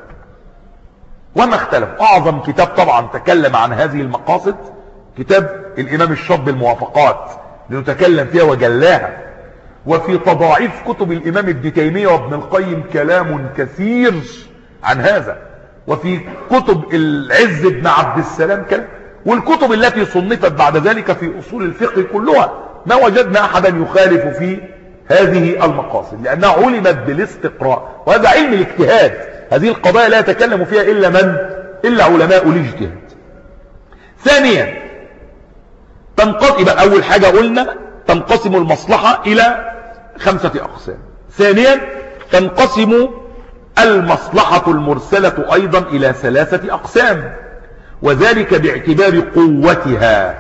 [SPEAKER 1] وما اختلفوا. أعظم كتاب طبعا تكلم عن هذه المقاصد كتاب الإمام الشاطبي الموافقات، لنتكلم فيها وجلاها. وفي تضاعيف كتب الإمام ابن تيمية وابن القيم كلام كثير عن هذا، وفي كتب العز بن عبد السلام كلام، والكتب التي صنفت بعد ذلك في أصول الفقه كلها ما وجدنا أحدا يخالف في هذه المقاصد، لأنها علمت بالاستقراء، وهذا علم الاجتهاد. هذه القضايا لا يتكلم فيها إلا من؟ إلا علماء الاجتهاد. ثانيا تنقسم، يبقى أول حاجة قلنا تنقسم المصلحة إلى خمسة أقسام. ثانيا تنقسم المصلحة المرسلة أيضا إلى ثلاثة أقسام، وذلك باعتبار قوتها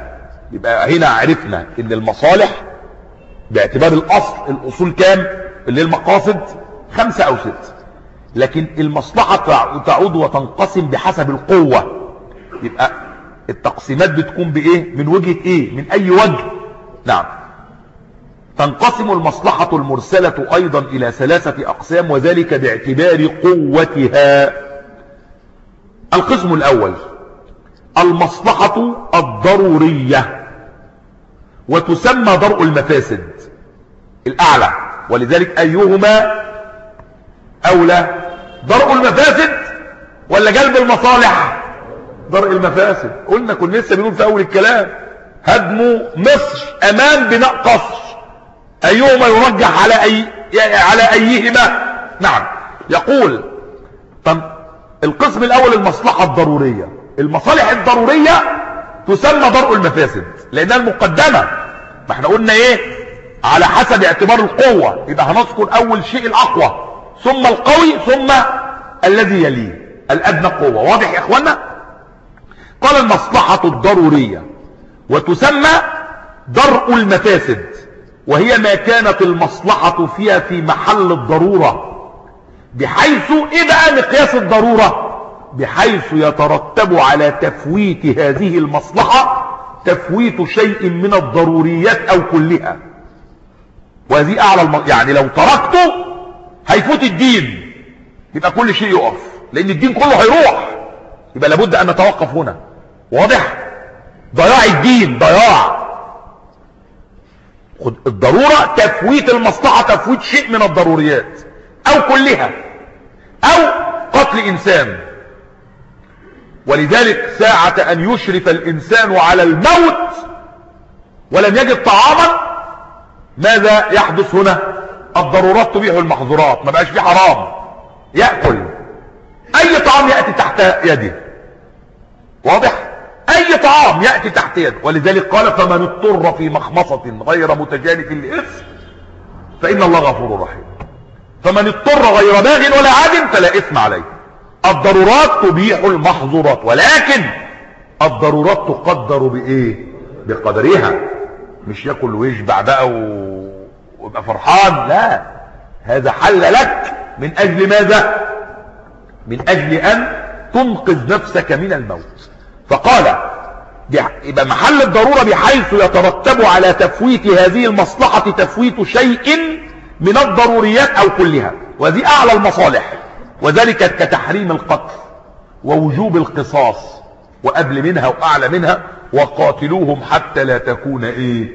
[SPEAKER 1] يبقى هنا عرفنا ان المصالح باعتبار الاصل، الاصول كام اللي المقاصد؟ خمسة او ست. لكن المصلحة تعود وتنقسم بحسب القوة. يبقى التقسيمات بتكون بايه؟ من وجهة ايه؟ من اي وجه؟ نعم. تنقسم المصلحة المرسلة ايضا الى ثلاثة اقسام، وذلك باعتبار قوتها. القسم الاول المصلحة الضرورية، وتسمى درء المفاسد الاعلى، ولذلك ايهما اولى؟ درء المفاسد ولا جلب المصالح؟ درء المفاسد. قلنا كنا لسه بنقول في اول الكلام هدم مصر امام بناء قصر، ايهما يرجح على اي على ايهما؟ نعم. يقول طب القسم الاول المصلحة الضرورية. المصالح الضرورية تسمى درء المفاسد لانها المقدمة. ما احنا قلنا ايه؟ على حسب اعتبار القوة، يبقى هنذكر اول شيء الاقوى ثم القوي ثم الذي يليه الادنى قوة. واضح يا اخوانا؟ قال المصلحة الضرورية وتسمى درء المفاسد، وهي ما كانت المصلحة فيها في محل الضرورة، بحيث ايه بقى مقياس الضرورة؟ بحيث يترتب على تفويت هذه المصلحة تفويت شيء من الضروريات او كلها. وهذه اعلى الم... يعني لو تركته هيفوت الدين، يبقى كل شيء يقف، لان الدين كله هيروح، يبقى لابد ان نتوقف هنا. واضح؟ ضياع الدين ضياع. خد الضرورة تفويت المصلحة تفويت شيء من الضروريات او كلها، او قتل انسان. ولذلك ساعة ان يشرف الانسان على الموت ولم يجد طعاما، ماذا يحدث هنا؟ الضرورات تبيح المحظورات، ما بقاش في حرام، يأكل اي طعام يأتي تحت يده. واضح؟ اي طعام يأتي تحت يده. ولذلك قال فمن اضطر في مخمصة غير متجانف لإثم فإن الله غفور رحيم. فمن اضطر غير باغ ولا عاد فلا إثم عليه. الضرورات تبيح المحظورات، ولكن الضرورات تقدر بإيه؟ بقدرها. مش يأكل ويشبع بقى ويبقى فرحان، لا، هذا حل لك من أجل ماذا؟ من أجل أن تنقذ نفسك من الموت. فقال يبقى محل الضرورة بحيث يترتب على تفويت هذه المصلحة تفويت شيء من الضروريات أو كلها، وهذه أعلى المصالح، وذلك كتحريم القتل ووجوب القصاص، وقبل منها وأعلى منها وقاتلوهم حتى لا تكون إيه؟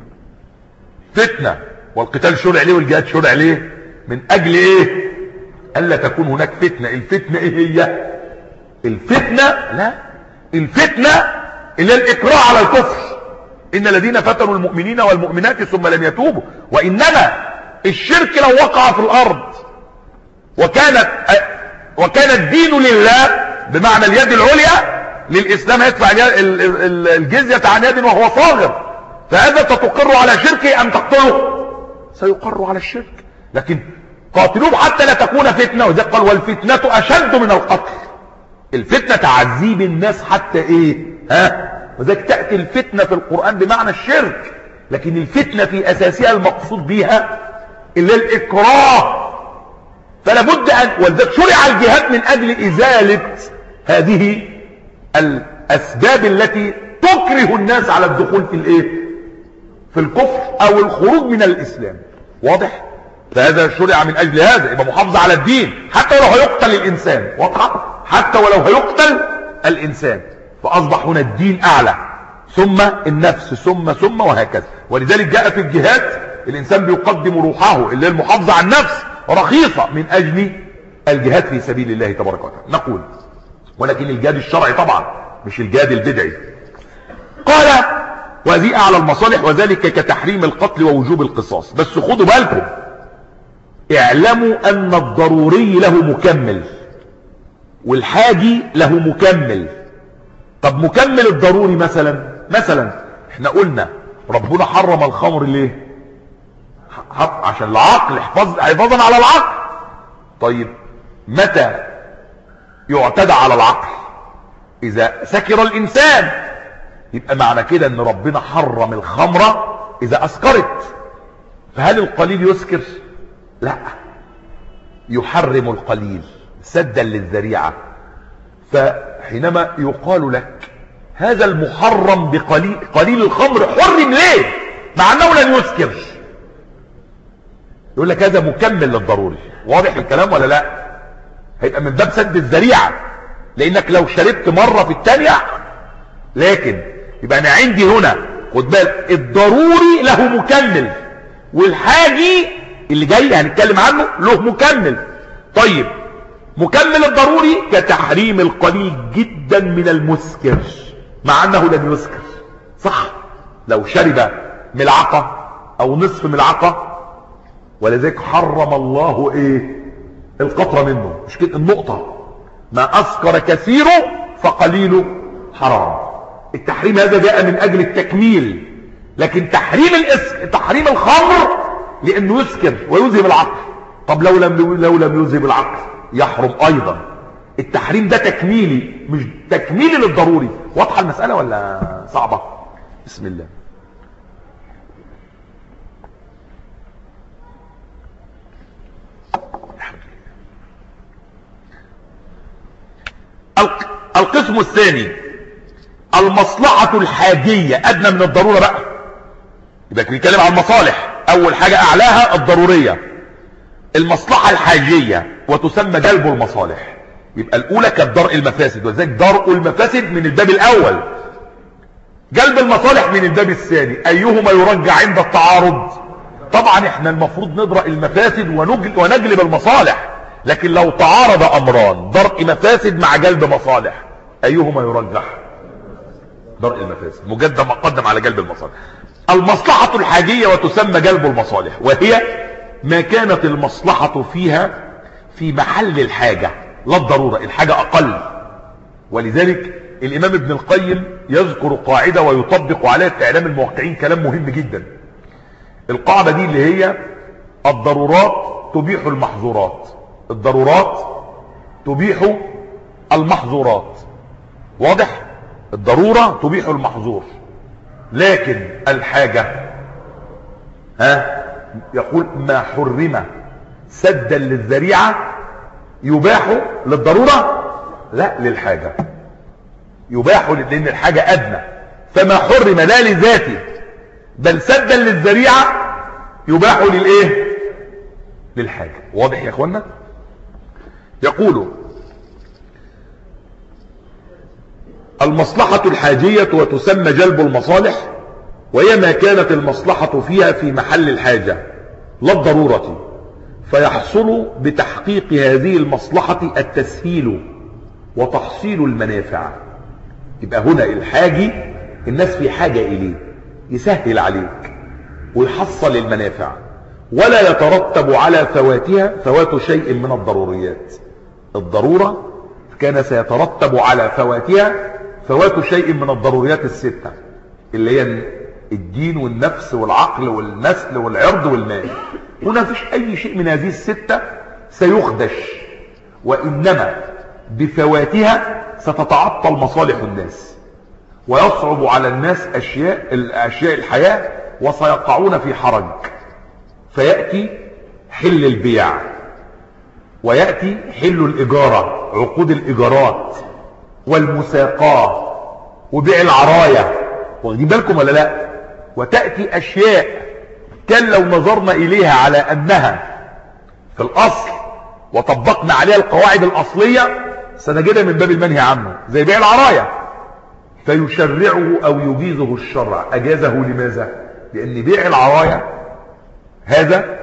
[SPEAKER 1] فتنة. والقتال شرع ليه والجهاد شرع ليه؟ من أجل إيه؟ ألا تكون هناك فتنة. الفتنة إيه هي؟ الفتنة لا الفتنة اللي الإكراه على الكفر، إن الذين فتنوا المؤمنين والمؤمنات ثم لم يتوبوا. وإنما الشرك لو وقع في الأرض وكانت وكان الدين لله بمعنى اليد العليا للإسلام يدفع الجزية عن يد وهو صاغر، فهذا تقر على شركه أم تقتله؟ سيقر على الشرك. لكن قاتلوهم حتى لا تكون فتنة، وذلك قال والفتنة أشد من القتل. الفتنة تعذيب الناس حتى ايه؟ ها؟ وذلك تأتي الفتنة في القرآن بمعنى الشرك، لكن الفتنة في أساسها المقصود بها اللي الإكراه. فلا بد أن وذلك شرع الجهاد من أجل إزالة هذه الأسباب التي تكره الناس على الدخول في الايه؟ في الكفر أو الخروج من الإسلام. واضح؟ فهذا شرع من أجل هذا، يبقى محافظة على الدين حتى ولو هيقتل الإنسان. واضح؟ حتى ولو هيقتل الإنسان. فأصبح هنا الدين أعلى، ثم النفس، ثم ثم وهكذا. ولذلك جاء في الجهاد الإنسان بيقدم روحه اللي هي المحافظة على النفس رخيصة من أجل الجهاد في سبيل الله تبارك وتعالى. نقول ولكن الجهاد الشرعي طبعا مش الجهاد البدعي. قال وهذه أعلى المصالح، وذلك كتحريم القتل ووجوب القصاص. بس خدوا بالكم، اعلموا أن الضروري له مكمل والحاجي له مكمل. طب مكمل الضروري مثلا مثلا احنا قلنا ربنا حرم الخمر ليه؟ عشان العقل، حفاظ حفاظا على العقل. طيب متى يعتدى على العقل؟ اذا سكر الانسان، يبقى معنى كده ان ربنا حرم الخمرة اذا اسكرت. فهل القليل يسكر؟ لا، يحرم القليل سدا للذريعة. فحينما يقال لك هذا المحرم بقليل قليل الخمر حرم ليه مع انه لن يسكر، يقول لك هذا مكمل للضروري. واضح الكلام ولا لا؟ هيبقى من باب سد الذريعة، لانك لو شربت مرة في التانية. لكن يبقى انا عندي هنا خد بالك الضروري له مكمل، والحاجي اللي جاي هنتكلم عنه له مكمل. طيب مكمل الضروري كتحريم القليل جدا من المسكر مع انه لم يسكر، صح؟ لو شرب ملعقة او نصف ملعقة، ولذلك حرم الله ايه؟ القطرة منه، مش كده النقطة. ما اسكر كثيره فقليله حرام. التحريم هذا جاء من اجل التكميل. لكن تحريم الاسك... تحريم الخمر لانه يسكر ويذهب العقل. طب لو لم لو لم يذهب العقل يحرم ايضا. التحريم ده تكميلي مش تكميلي للضروري. واضحه المساله ولا صعبه؟ بسم الله. القسم الثاني المصلحة الحاجية أدنى من الضرورة. بقى يبقى بنتكلم عن المصالح. أول حاجة أعلاها الضرورية، المصلحة الحاجية وتسمى جلب المصالح. يبقى الأولى كانت درء المفاسد، ولذلك درء المفاسد من الباب الأول، جلب المصالح من الباب الثاني. أيهما يرجع عند التعارض؟ طبعا احنا المفروض ندرأ المفاسد ونجلب المصالح. لكن لو تعارض أمران، درء مفاسد مع جلب مصالح، أيهما يرجح؟ درء المفاسد، مقدم مقدم على جلب المصالح. المصلحة الحاجية وتسمى جلب المصالح، وهي ما كانت المصلحة فيها في محل الحاجة لا الضرورة، الحاجة أقل. ولذلك الإمام ابن القيم يذكر قاعدة ويطبق عليها في إعلام الموقعين كلام مهم جدا. القاعدة دي اللي هي الضرورات تبيح المحظورات، الضرورات تبيح المحظورات. واضح؟ الضرورة تبيح المحظور، لكن الحاجة ها يقول ما حرم سدا للذريعة يباح للضرورة، لا للحاجة. يباح لان الحاجة ادنى، فما حرم لا لذاته بل سدا للذريعة يباح للايه؟ للحاجة. واضح يا اخوانا؟ يقول المصلحة الحاجية وتسمى جلب المصالح، وهي ما كانت المصلحة فيها في محل الحاجة لا الضرورة، فيحصل بتحقيق هذه المصلحة التسهيل وتحصيل المنافع. يبقى هنا الحاجي الناس في حاجة إليه، يسهل عليك ويحصل المنافع، ولا يترتب على فواتها فوات شيء من الضروريات. الضرورة كان سيترتب على فواتها فوات شيء من الضروريات الستة اللي هي الدين والنفس والعقل والنسل والعرض والمال. هنا فيش أي شيء من هذه الستة سيخدش، وإنما بفواتها ستتعطل مصالح الناس ويصعب على الناس أشياء الأشياء الحياة، وسيقعون في حرج. فيأتي حل البيع، ويأتي حل الإجارة، عقود الإجارات والمساقات وبيع العراية. واخدين بالكم ولا لا؟ وتأتي أشياء كان لو نظرنا إليها على أنها في الأصل وطبقنا عليها القواعد الأصلية سنجدها من باب المنهي عنه، زي بيع العراية، فيشرعه أو يجيزه الشرع. أجازه لماذا؟ لأن بيع العراية هذا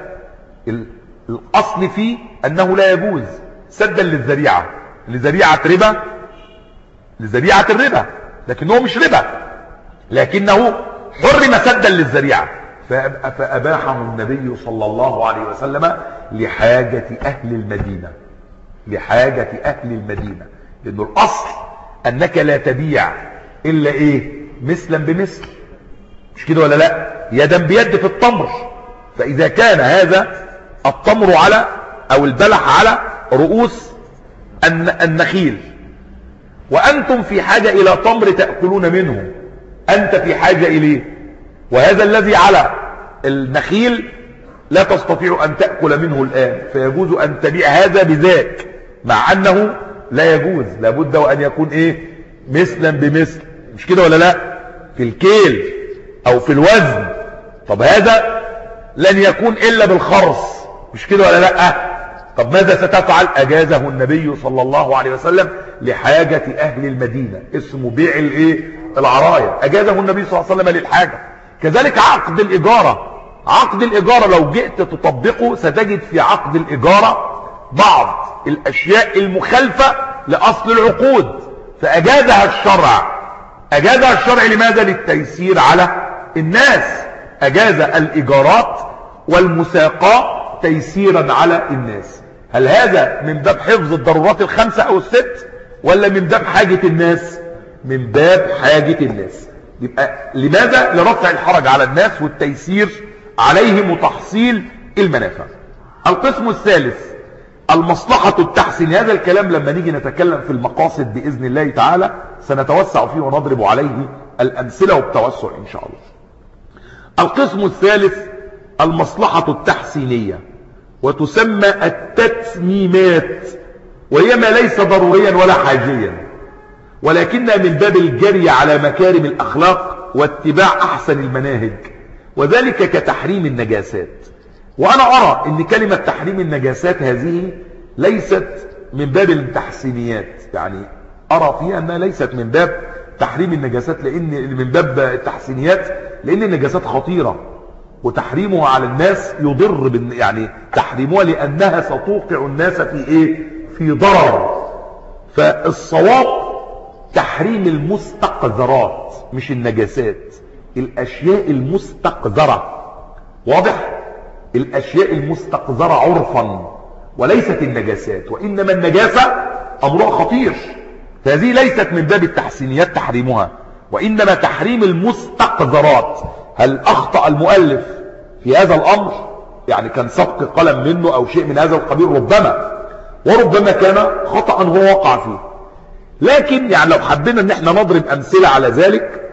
[SPEAKER 1] الأصل فيه أنه لا يجوز سدا للذريعة، لذريعة ربا، لذريعة الربا، لكنه مش ربا، لكنه حرم سدا للذريعة، فأباحه النبي صلى الله عليه وسلم لحاجة أهل المدينة، لحاجة أهل المدينة. لأنه الأصل أنك لا تبيع إلا إيه؟ مثلا بمثل، مش كده ولا لا؟ يدا بيد في التمر. فإذا كان هذا التمر على أو البلح على رؤوس النخيل، وأنتم في حاجة إلى تمر تأكلون منه، أنت في حاجة إليه، وهذا الذي على النخيل لا تستطيع أن تأكل منه الآن، فيجوز أن تبيع هذا بذاك، مع أنه لا يجوز، لابد وأن يكون إيه؟ مثلا بمثل، مش كده ولا لا؟ في الكيل أو في الوزن. طب هذا لن يكون إلا بالخرص، مش كده ولا لا؟ طب ماذا ستفعل؟ أجازه النبي صلى الله عليه وسلم لحاجة أهل المدينة، اسمه بيع الايه؟ العراية، أجازه النبي صلى الله عليه وسلم للحاجة. كذلك عقد الإجارة، عقد الإجارة لو جئت تطبقه ستجد في عقد الإجارة بعض الأشياء المخالفة لأصل العقود، فأجازها الشرع. أجازها الشرع لماذا؟ للتيسير على الناس. أجاز الإيجارات والمساقات تيسيرا على الناس. هل هذا من باب حفظ الضرورات الخمسة أو الست، ولا من باب حاجة الناس؟ من باب حاجة الناس. يبقى لماذا؟ لرفع الحرج على الناس والتيسير عليهم وتحصيل المنافع. القسم الثالث المصلحة التحسين. هذا الكلام لما نيجي نتكلم في المقاصد بإذن الله تعالى سنتوسع فيه ونضرب عليه الأمثلة وبتوسع إن شاء الله. القسم الثالث المصلحة التحسينية، وتسمى التتميمات، وهي ما ليس ضروريا ولا حاجيا، ولكنها من باب الجري على مكارم الأخلاق واتباع أحسن المناهج، وذلك كتحريم النجاسات. وأنا أرى أن كلمة تحريم النجاسات هذه ليست من باب التحسينيات، يعني أرى فيها أنها ليست من باب تحريم النجاسات، لأن من باب التحسينيات، لأن النجاسات خطيرة وتحريمها على الناس يضر، يعني تحريمها لأنها ستوقع الناس في إيه؟ في ضرر. فالصواب تحريم المستقذرات مش النجاسات، الأشياء المستقذرة، واضح؟ الأشياء المستقذرة عرفا وليست النجاسات، وإنما النجاسة أمرها خطير، فهذه ليست من باب التحسينيات تحريمها، وإنما تحريم المستقذرات. هل أخطأ المؤلف في هذا الأمر؟ يعني كان سبق قلم منه أو شيء من هذا القبيل، ربما، وربما كان خطأ هو وقع فيه. لكن يعني لو حبينا ان احنا نضرب أمثلة على ذلك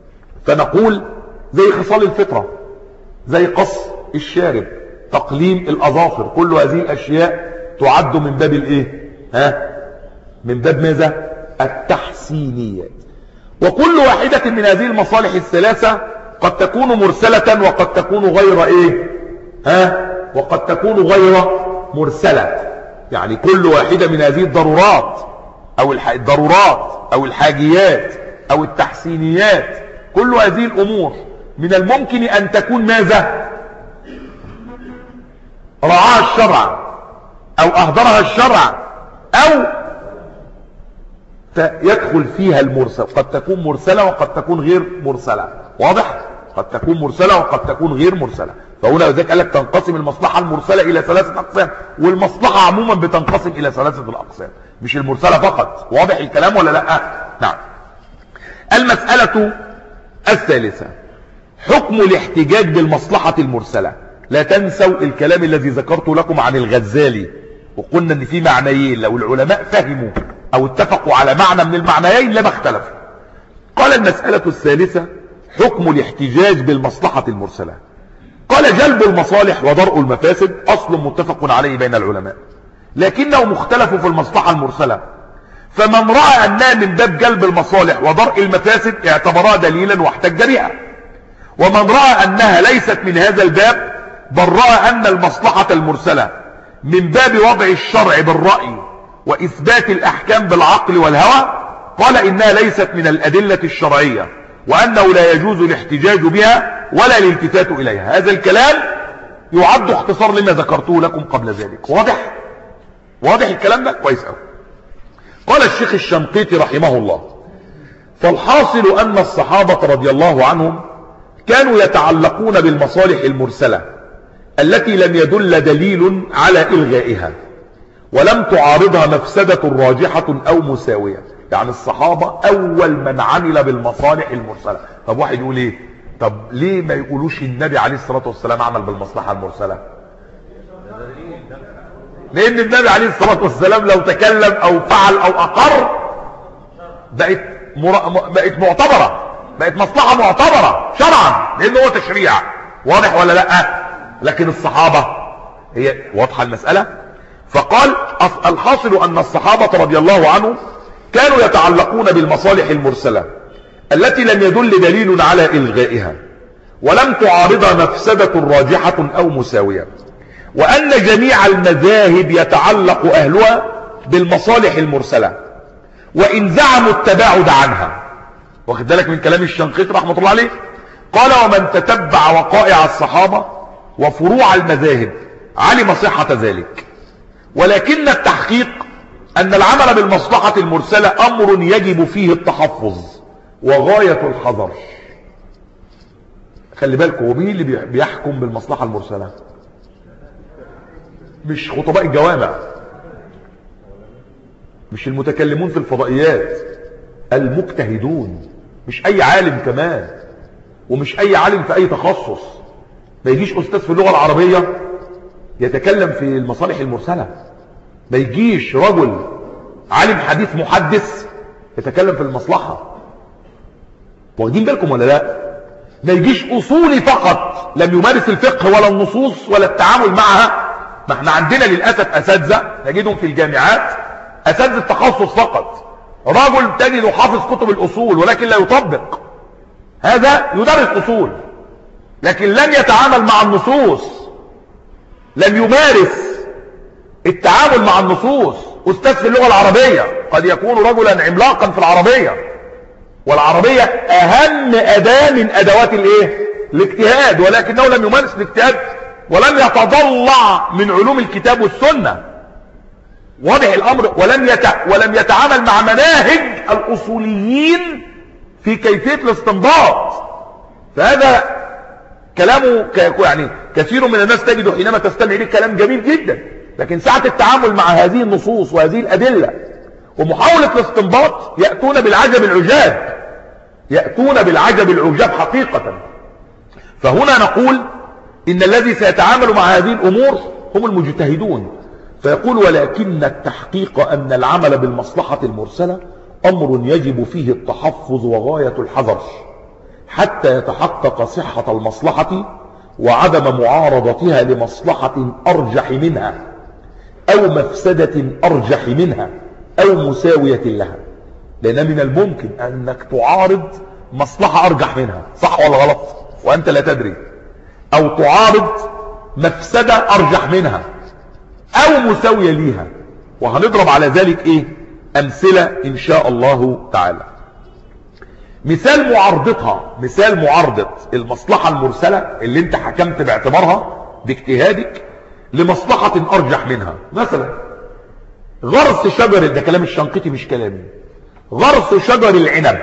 [SPEAKER 1] فنقول زي خصال الفطرة، زي قص الشارب، تقليم الأظافر، كل هذه الأشياء تعد من باب الايه؟ ها؟ من باب ماذا؟ التحسينيات. وكل واحدة من هذه المصالح الثلاثة قد تكون مرسلة وقد تكون غير ايه؟ ها؟ وقد تكون غير مرسلة. يعني كل واحدة من هذه الضرورات او الضرورات او الحاجيات او التحسينيات، كل هذه الامور من الممكن ان تكون ماذا؟ رعاها الشرع او اهدرها الشرع، او يدخل فيها المرسل. قد تكون مرسلة وقد تكون غير مرسلة، واضح؟ قد تكون مرسلة وقد تكون غير مرسلة. فهنا ذلك قال لك تنقسم المصلحة المرسلة الى ثلاثة اقسام، والمصلحة عموما بتنقسم الى ثلاثة الاقسام، مش المرسلة فقط. واضح الكلام ولا لا؟ نعم. المسألة الثالثة حكم الاحتجاج بالمصلحة المرسلة. لا تنسوا الكلام الذي ذكرته لكم عن الغزالي، وقلنا ان في معنيين، لو العلماء فهموا او اتفقوا على معنى من المعنيين لما اختلفوا. قال المسألة الثالثة حكم الاحتجاج بالمصلحة المرسلة. قال جلب المصالح ودرء المفاسد أصل متفق عليه بين العلماء، لكنه مختلف في المصلحة المرسلة. فمن رأى أنها من باب جلب المصالح ودرء المفاسد اعتبرها دليلا واحتج بها، ومن رأى أنها ليست من هذا الباب بل رأى أن المصلحة المرسلة من باب وضع الشرع بالرأي وإثبات الأحكام بالعقل والهوى قال إنها ليست من الأدلة الشرعية، وأنه لا يجوز الاحتجاج بها ولا الالتفات إليها. هذا الكلام يعد اختصار لما ذكرته لكم قبل ذلك. واضح؟ واضح الكلام ده؟ كويس أوي. قال الشيخ الشنقيطي رحمه الله: فالحاصل أن الصحابة رضي الله عنهم كانوا يتعلقون بالمصالح المرسلة التي لم يدل دليل على إلغائها ولم تعارضها مفسدة راجحة أو مساوية. يعني الصحابة أول من عمل بالمصالح المرسلة. طب واحد يقول إيه؟ طب ليه ما يقولوش النبي عليه الصلاة والسلام عمل بالمصلحة المرسلة؟ لأن النبي عليه الصلاة والسلام لو تكلم أو فعل أو أقر بقت, مر... بقت معتبرة، بقت مصلحة معتبرة شرعا لانه هو تشريع. واضح ولا لا؟ لكن الصحابة هي واضحة المسألة. فقال الحاصل ان الصحابة رضي الله عنهم كانوا يتعلقون بالمصالح المرسلة التي لم يدل دليل على إلغائها ولم تعارضها مفسدة راجحة أو مساوية، وأن جميع المذاهب يتعلق أهلها بالمصالح المرسلة وإن زعموا التباعد عنها. واخد بالك من كلام الشنقيطي رحمة الله عليه؟ قال ومن تتبع وقائع الصحابة وفروع المذاهب علم صحة ذلك، ولكن التحقيق أن العمل بالمصلحة المرسلة أمر يجب فيه التحفظ وغاية الحذر. خلي بالكم، ومين اللي بيحكم بالمصلحة المرسلة؟ مش خطباء الجوامع، مش المتكلمون في الفضائيات، المجتهدون. مش أي عالم كمان، ومش أي عالم في أي تخصص. ما يجيش أستاذ في اللغة العربية يتكلم في المصالح المرسلة، ما يجيش رجل عالم حديث محدث يتكلم في المصلحة. واخدين بالكم ولا لا؟ ما يجيش أصولي فقط لم يمارس الفقه ولا النصوص ولا التعامل معها. ما احنا عندنا للأسف أساتذة نجدهم في الجامعات أساتذة التخصص فقط، رجل تجد حافظ كتب الأصول ولكن لا يطبق. هذا يدرس أصول لكن لن يتعامل مع النصوص، لم يمارس التعامل مع النصوص. أستاذ في اللغة العربية قد يكون رجلا عملاقا في العربية، والعربية أهم أداة من أدوات الايه؟ الاجتهاد، ولكنه لم يمارس الاجتهاد ولم يتضلع من علوم الكتاب والسنة. واضح الأمر؟ ولم يت... ولم يتعامل مع مناهج الأصوليين في كيفية الاستنباط. فهذا كلامه ك... يعني كثير من الناس تجد حينما تستمع إليه كلام جميل جدا، لكن ساعة التعامل مع هذه النصوص وهذه الأدلة ومحاولة الاستنباط يأتون بالعجب العجاب، يأتون بالعجب العجاب حقيقة. فهنا نقول إن الذي سيتعامل مع هذه الأمور هم المجتهدون. فيقول ولكن التحقيق أن العمل بالمصلحة المرسلة أمر يجب فيه التحفظ وغاية الحذر حتى يتحقق صحة المصلحة وعدم معارضتها لمصلحة أرجح منها أو مفسدة أرجح منها أو مساوية لها. لأن من الممكن أنك تعارض مصلحة أرجح منها، صح ولا غلط، وأنت لا تدري، أو تعارض مفسدة أرجح منها أو مساوية لها. وهنضرب على ذلك إيه؟ أمثلة إن شاء الله تعالى. مثال معارضتها، مثال معارضة المصلحة المرسلة اللي انت حكمت باعتبارها باجتهادك لمصلحة أرجح منها. مثلا غرس شجر، ده كلام الشنقيطي مش كلامي، غرس شجر العنب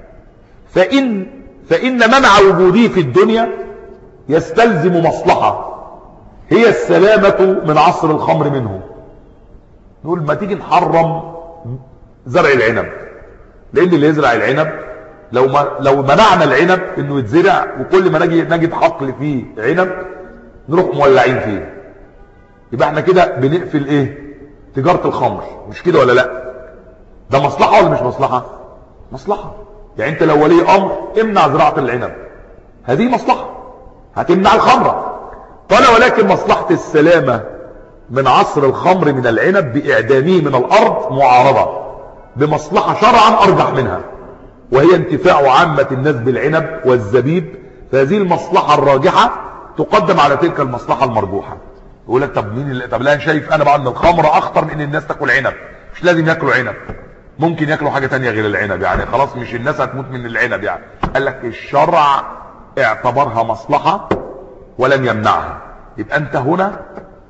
[SPEAKER 1] فإن, فإن منع وجوده في الدنيا يستلزم مصلحة هي السلامة من عصر الخمر منه. نقول ما تيجي نحرم زرع العنب، لأن اللي يزرع العنب لو ما لو منعنا العنب انه يتزرع وكل ما نجي نجد حقل فيه عنب نروح مولعين فيه، يبقى احنا كده بنقفل ايه؟ تجارة الخمر. مش كده ولا لا؟ ده مصلحة ولا مش مصلحة؟ مصلحة. يعني انت لو ولي امر امنع زراعة العنب، هذه مصلحة، هتمنع الخمرة. قال ولكن مصلحة السلامة من عصر الخمر من العنب بإعدامه من الأرض معارضة بمصلحة شرعا أرجح منها، وهي انتفاع عامة الناس بالعنب والزبيب. فهذه المصلحة الراجحة تقدم على تلك المصلحة المرجوحة. يقول لك طب مين اللي... طب لا شايف انا بقى ان الخمر اخطر من ان الناس تاكل عنب. مش لازم ياكلوا عنب، ممكن ياكلوا حاجة تانية غير العنب، يعني خلاص مش الناس هتموت من العنب. يعني قال لك الشرع اعتبرها مصلحة ولم يمنعها. يبقى انت هنا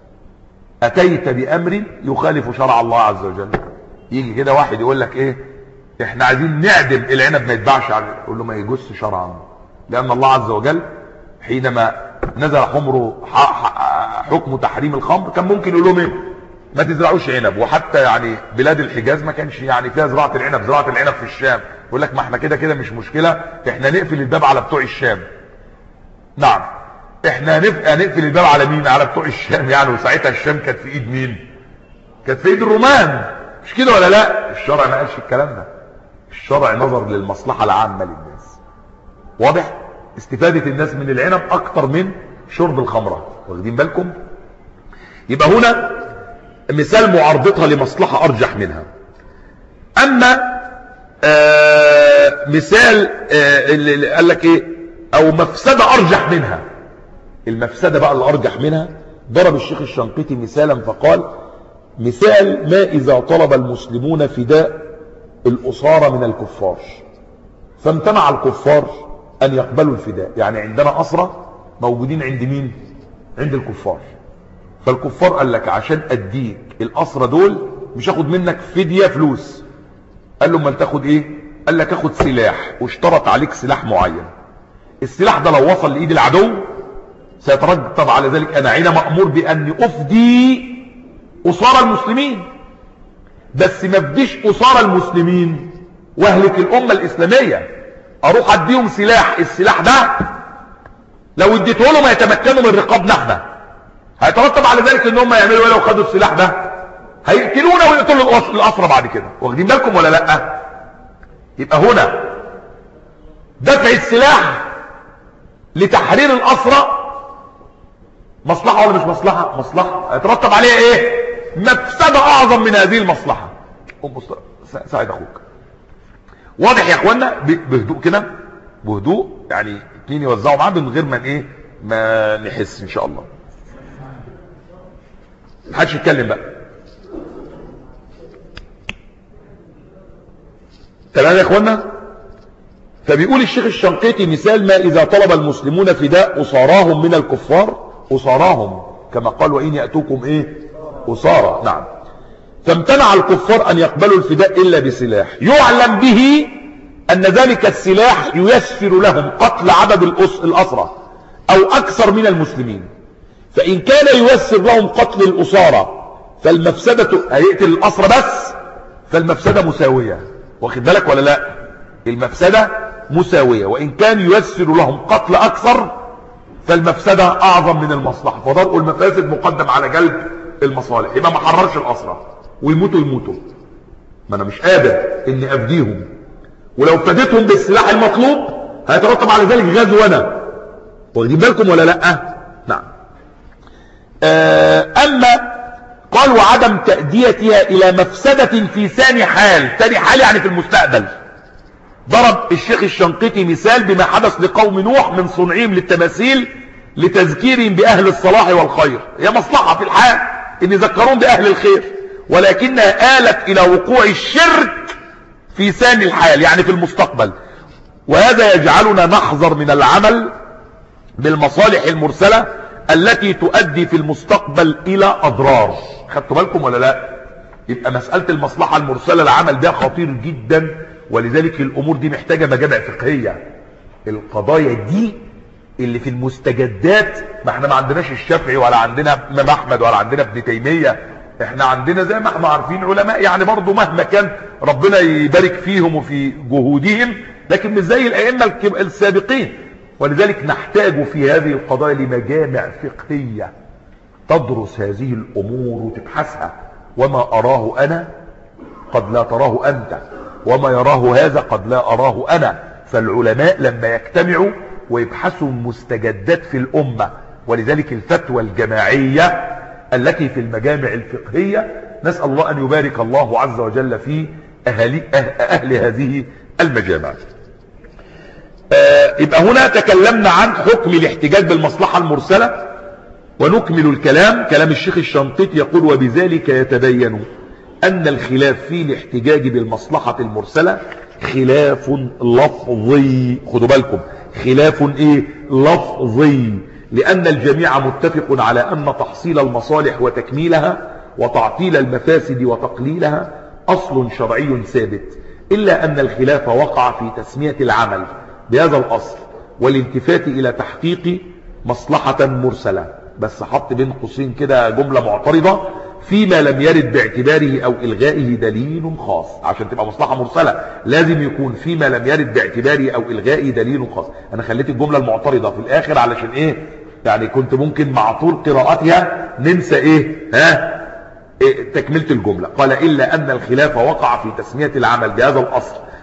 [SPEAKER 1] اتيت بامر يخالف شرع الله عز وجل. يجي كده واحد يقول لك ايه، احنا عايزين نعدم العنب ما يتباعش عليه، يقول له ما يجوز شرعا، لان الله عز وجل حينما نزل حمره حكم تحريم الخمر كان ممكن يقول لهم ايه؟ ما تزرعوش عنب. وحتى يعني بلاد الحجاز ما كانش يعني فيها زراعه العنب، زراعه العنب في الشام. يقول لك ما احنا كده كده مش مشكله، احنا نقفل الباب على بتوع الشام. نعم احنا نقفل الباب على مين؟ على بتوع الشام يعني. وساعتها الشام كانت في ايد مين؟ كانت في ايد الرومان. مش كده ولا لا؟ الشرع ما قالش الكلام ده. الشرع نظر للمصلحة العامة للناس. واضح؟ استفادة الناس من العنب اكتر من شرب الخمرة، واخدين بالكم؟ يبقى هنا مثال معارضتها لمصلحة ارجح منها. اما آه مثال آه اللي قال لك ايه، او مفسدة ارجح منها، المفسدة بقى اللي ارجح منها ضرب الشيخ الشنقيطي مثالا فقال: مثال ما اذا طلب المسلمون فداء الاسارة من الكفار، فامتنع الكفار ان يقبلوا الفداء. يعني عندنا اسرى موجودين عند مين؟ عند الكفار. فالكفار قال لك عشان اديك الاسرى دول مش هاخد منك فدية فلوس. قال له امال تاخد ايه؟ قال لك اخد سلاح، واشترط عليك سلاح معين. السلاح ده لو وصل لايد العدو سيترتب على ذلك انا عين مأمور بان افدي اسارى المسلمين، بس ما افديش اسارى المسلمين واهلك الامه الاسلاميه، اروح اديهم سلاح. السلاح ده لو اديته لهم هيتمكنوا من رقابنا احنا، هيترتب على ذلك ان هم يعملوا ايه لو خدوا السلاح ده؟ هيقتلونا ويقتلوا الاسرى بعد كده، واخدين بالكم ولا لا؟ يبقى هنا دفع السلاح لتحرير الاسرى مصلحة ولا مش مصلحة؟ مصلحة. هيترتب عليها ايه؟ مفسدة اعظم من هذه المصلحة. ساعد اخوك. واضح يا اخوانا؟ بهدوء كده، بهدوء، يعني اتنين يوزعوا معاه من غير ما ايه ما نحس ان شاء الله. محدش يتكلم بقى. تمام يا اخوانا؟ فبيقول الشيخ الشنقيطي مثال ما اذا طلب المسلمون فداء اساراهم من الكفار، اساراهم كما قال وان ياتوكم ايه؟ اسارى. نعم. فامتنع الكفار ان يقبلوا الفداء الا بسلاح يعلم به ان ذلك السلاح ييسر لهم قتل عدد الاسرى او اكثر من المسلمين. فان كان ييسر لهم قتل الاسارى فالمفسدة هيقتل الاسرى بس، فالمفسدة مساوية. واخد بالك ولا لا؟ المفسدة مساوية. وان كان ييسر لهم قتل اكثر فالمفسدة اعظم من المصلحة. فضرب المفاسد مقدم على جلب المصالح. يبقى ما حررش الاسرى ويموتوا يموتوا، ما انا مش قادر اني افديهم، ولو فديتهم بالسلاح المطلوب هيترتب على ذلك غزو انا. واخدين بالكم ولا لا؟ نعم. اما قال وعدم تأديتها الى مفسدة في ثاني حال. ثاني حال يعني في المستقبل. ضرب الشيخ الشنقيطي مثال بما حدث لقوم نوح من صنعهم للتماثيل لتذكيرهم باهل الصلاح والخير. هي مصلحة في الحال ان يذكرون باهل الخير، ولكنها آلت الى وقوع الشرك في ثاني الحال يعني في المستقبل. وهذا يجعلنا نحذر من العمل بالمصالح المرسلة التي تؤدي في المستقبل الى اضرار. خدتوا بالكم ولا لا؟ يبقى مسألة المصلحة المرسلة العمل ده خطير جدا، ولذلك الامور دي محتاجة مجامع فقهية. القضايا دي اللي في المستجدات، ما احنا ما عندناش الشافعي ولا عندنا امام احمد ولا عندنا ابن تيمية، احنا عندنا زي ما احنا عارفين علماء يعني برضو مهما كان ربنا يبارك فيهم وفي جهودهم، لكن مش زي الائمة السابقين. ولذلك نحتاج في هذه القضايا لمجامع فقهية تدرس هذه الامور وتبحثها. وما اراه انا قد لا تراه انت، وما يراه هذا قد لا اراه انا. فالعلماء لما يجتمعوا ويبحثوا مستجدات في الامة، ولذلك الفتوى الجماعية التي في المجامع الفقهية، نسأل الله ان يبارك الله عز وجل في اهل, أهل هذه المجامع. آه يبقى هنا تكلمنا عن حكم الاحتجاج بالمصلحة المرسلة، ونكمل الكلام. كلام الشيخ الشنقيطي يقول وبذلك يتبين ان الخلاف في الاحتجاج بالمصلحة المرسلة خلاف لفظي. خدوا بالكم، خلاف ايه؟ لفظي. لان الجميع متفق على ان تحصيل المصالح وتكميلها وتعطيل المفاسد وتقليلها اصل شرعي ثابت، الا ان الخلاف وقع في تسمية العمل بهذا الاصل والالتفات الى تحقيق مصلحة مرسلة. بس حط بين قوسين كده جملة معترضة: فيما لم يرد باعتباره او الغائه دليل خاص. عشان تبقى مصلحة مرسلة لازم يكون فيما لم يرد باعتباره او الغائه دليل خاص. انا خليت الجملة المعترضة في الاخر علشان ايه؟ يعني كنت ممكن مع طول قراءتها ننسى ايه؟ ها؟ إيه تكملة الجملة. قال الا ان الخلاف وقع في تسمية العمل بهذا الاصل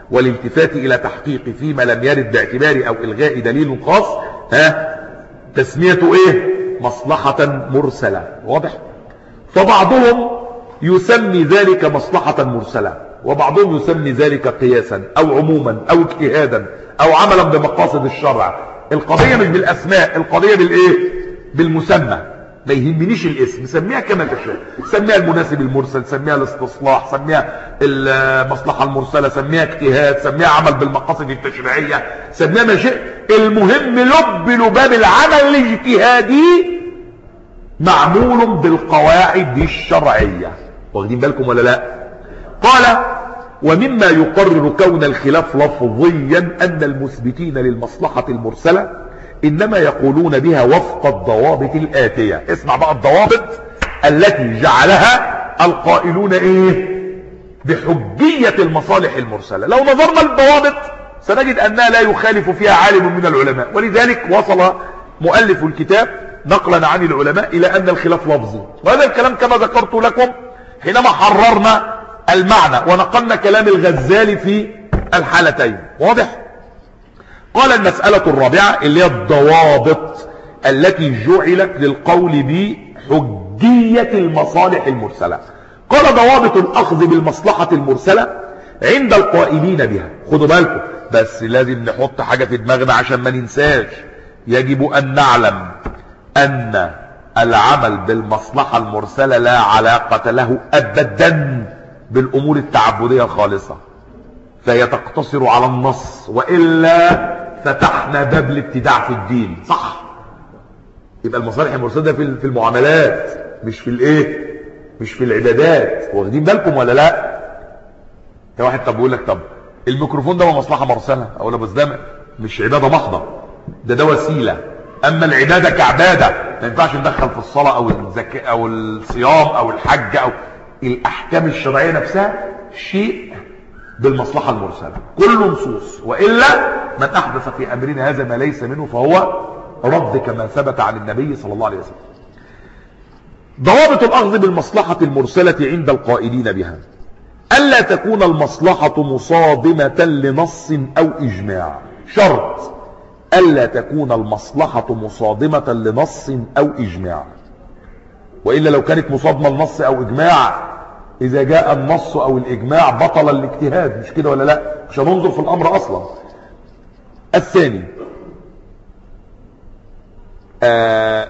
[SPEAKER 1] والالتفات إلى تحقيق فيما لم يرد باعتبار أو إلغاء دليل خاص، ها تسميته إيه؟ مصلحة مرسلة. واضح؟ فبعضهم يسمي ذلك مصلحة مرسلة، وبعضهم يسمي ذلك قياسا أو عموما أو اجتهادا أو عملا بمقاصد الشرع. القضية مش بالأسماء، القضية بالإيه؟ بالمسمى. ما يهمنيش الاسم، سميها كما تشاء، سميها المناسب المرسل، سميها الاستصلاح، سميها المصلحة المرسلة، سميها اجتهاد، سميها عمل بالمقاصد التشريعية، سميها ما شئت. المهم لب لباب العمل الاجتهادي معمول بالقواعد الشرعية. واخدين بالكم ولا لا؟ قال ومما يقرر كون الخلاف لفظيا أن المثبتين للمصلحة المرسلة إنما يقولون بها وفق الضوابط الآتية. اسمع بقى الضوابط التي جعلها القائلون إيه؟ بحجية المصالح المرسلة. لو نظرنا للضوابط سنجد أنها لا يخالف فيها عالم من العلماء، ولذلك وصل مؤلف الكتاب نقلا عن العلماء إلى أن الخلاف لفظي. وهذا الكلام كما ذكرت لكم حينما حررنا المعنى ونقلنا كلام الغزالي في الحالتين. واضح؟ قال المسألة الرابعة اللي هي الضوابط التي جعلت للقول بحجية المصالح المرسلة. قال ضوابط الأخذ بالمصلحة المرسلة عند القائلين بها. خدوا بالكم بس لازم نحط حاجة في دماغنا عشان ما ننساش. يجب أن نعلم أن العمل بالمصلحة المرسلة لا علاقة له أبدا بالأمور التعبدية الخالصة، فهي تقتصر على النص، وإلا فتحنا باب الابتداع في الدين. صح؟ يبقى المصالح المرسلة في المعاملات مش في الايه؟ مش في العبادات. واخدين بالكم ولا لا؟ في واحد طب بيقول لك طب الميكروفون ده مصلحة مرسلة، اقول له بس ده مش عبادة محضة، ده ده وسيلة. اما العبادة كعبادة ما ينفعش ندخل في الصلاة او الزكاة او الصيام او الحج او الاحكام الشرعية نفسها شيء بالمصلحة المرسلة، كل نصوص، وإلا من أحدث في أمرنا هذا ما ليس منه فهو رد كما ثبت عن النبي صلى الله عليه وسلم. ضوابط الأخذ بالمصلحة المرسلة عند القائلين بها: ألا تكون المصلحة مصادمة لنص أو إجماع. شرط ألا تكون المصلحة مصادمة لنص أو إجماع، وإلا لو كانت مصادمة لنص أو إجماع، إذا جاء النص أو الإجماع بطل الاجتهاد، مش كده ولا لا؟ مش هننظر في الأمر أصلا. الثاني آه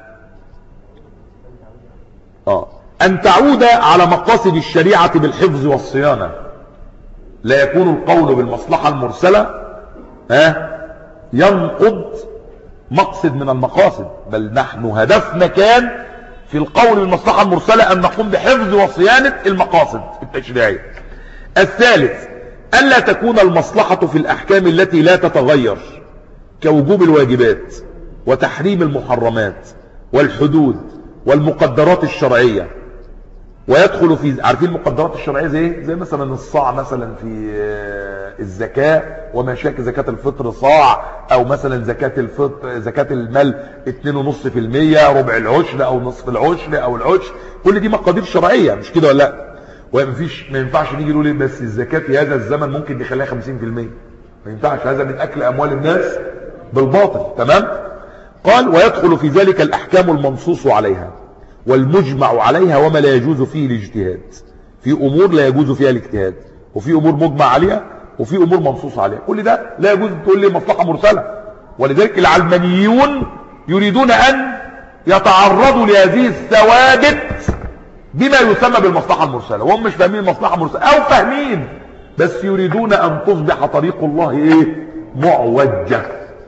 [SPEAKER 1] آه أن تعود على مقاصد الشريعة بالحفظ والصيانة. لا يكون القول بالمصلحة المرسلة آه ينقض مقصد من المقاصد، بل نحن هدفنا كان في القول المصلحة المرسلة أن نقوم بحفظ وصيانة المقاصد التشريعية. الثالث ألا تكون المصلحة في الأحكام التي لا تتغير كوجوب الواجبات وتحريم المحرمات والحدود والمقدرات الشرعية. ويدخل في عارفين المقدرات الشرعية زي زي مثلا الصاع مثلا في الزكاة وما شاك زكاة الفطر صاع، او مثلا زكاة الفطر زكاة المال اتنين ونص في المية، ربع العشر او نصف العشر او العشر. كل دي مقادير شرعية، مش كده ولا لا؟ ومفيش ما ينفعش نيجي نقول بس الزكاة في هذا الزمن ممكن نخليها خمسين في المية، ما ينفعش، هذا من اكل اموال الناس بالباطل. تمام؟ قال ويدخل في ذلك الاحكام المنصوص عليها والمجمع عليها وما لا يجوز فيه الاجتهاد. في امور لا يجوز فيها الاجتهاد، وفي امور مجمع عليها، وفي امور منصوص عليها. كل ده لا يجوز تقول لي مصلحة مرسلة. ولذلك العلمانيون يريدون ان يتعرضوا لهذه الثوابت بما يسمى بالمصلحة المرسلة، وهم مش فاهمين المصلحة المرسلة، او فاهمين بس يريدون ان تصبح طريق الله ايه؟ معوجة.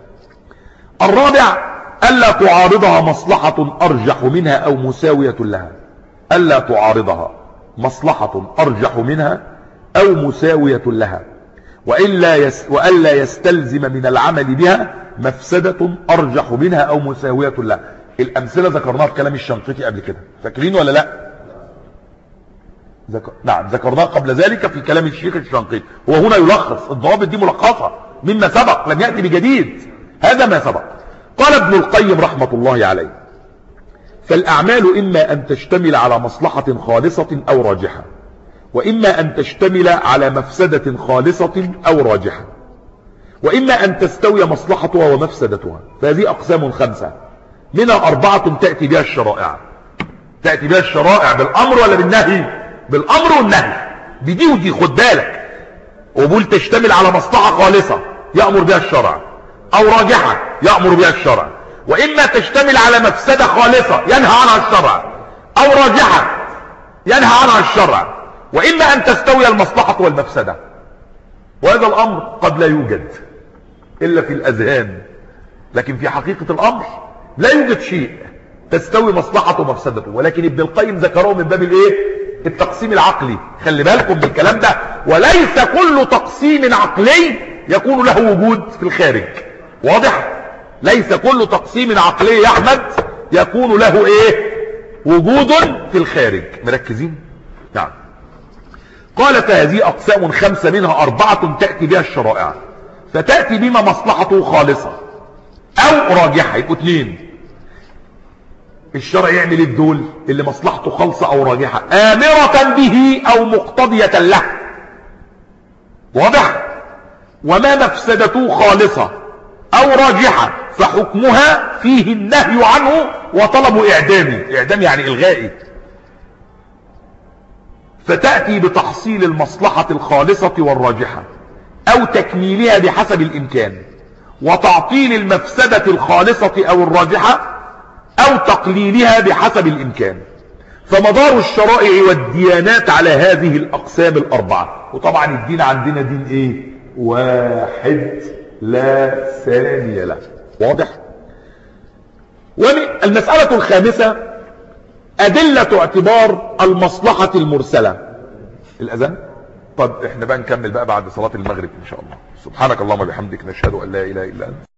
[SPEAKER 1] الرابع ألا تعارضها مصلحة أرجح منها أو مساوية لها. ألا تعارضها مصلحة أرجح منها أو مساوية لها، وإلا يس وألا يستلزم من العمل بها مفسدة أرجح منها أو مساوية لها. الأمثلة ذكرناها في كلام الشنقيطي قبل كده، فاكرين ولا لا؟ ذكر... نعم ذكرناها قبل ذلك في كلام الشيخ الشنقيطي. هو هنا يلخص الضوابط دي ملخصة مما سبق، لم يأتي بجديد، هذا ما سبق. قال ابن القيم رحمة الله عليه: فالأعمال إما أن تشتمل على مصلحة خالصة أو راجحة، وإما أن تشتمل على مفسدة خالصة أو راجحة، وإما أن تستوي مصلحتها ومفسدتها. فهذه أقسام خمسة، منها أربعة تأتي بها الشرائع. تأتي بها الشرائع بالأمر ولا بالنهي؟ بالأمر والنهي، بدي ودي، خد بالك. وبقول تشتمل على مصلحة خالصة يأمر بها الشرع، أو راجحة يأمر بها الشرع، وإما تشتمل على مفسدة خالصة ينهى عنها الشرع، أو راجحة ينهى عنها الشرع، وإما أن تستوي المصلحة والمفسدة. وهذا الأمر قد لا يوجد إلا في الأذهان، لكن في حقيقة الأمر لا يوجد شيء تستوي مصلحته ومفسدته. ولكن ابن القيم ذكره من باب الايه؟ التقسيم العقلي. خلي بالكم من الكلام ده. وليس كل تقسيم عقلي يكون له وجود في الخارج. واضح؟ ليس كل تقسيم عقلي يا احمد يكون له ايه؟ وجود في الخارج. مركزين؟ نعم. قال فهذه اقسام خمسة، منها اربعة تأتي بها الشرائع، فتأتي بما مصلحته خالصة او راجحة. يبقوا اثنين. الشرع يعمل الدول اللي مصلحته خالصة او راجحة، آمرة به او مقتضية له. واضح؟ وما مفسدته خالصة او راجحة فحكمها فيه النهي عنه وطلب اعدامه. اعدام يعني الغائي. فتأتي بتحصيل المصلحة الخالصة والراجحة او تكميلها بحسب الامكان، وتعطيل المفسدة الخالصة او الراجحة او تقليلها بحسب الامكان. فمدار الشرائع والديانات على هذه الاقسام الاربعة. وطبعا الدين عندنا دين ايه؟ واحد لا ثاني له. واضح؟ والمسألة الخامسة ادلة اعتبار المصلحة المرسلة. الاذان. طب احنا بقى نكمل بقى بعد صلاة المغرب ان شاء الله. سبحانك اللهم وبحمدك، نشهد ان لا اله الا انت.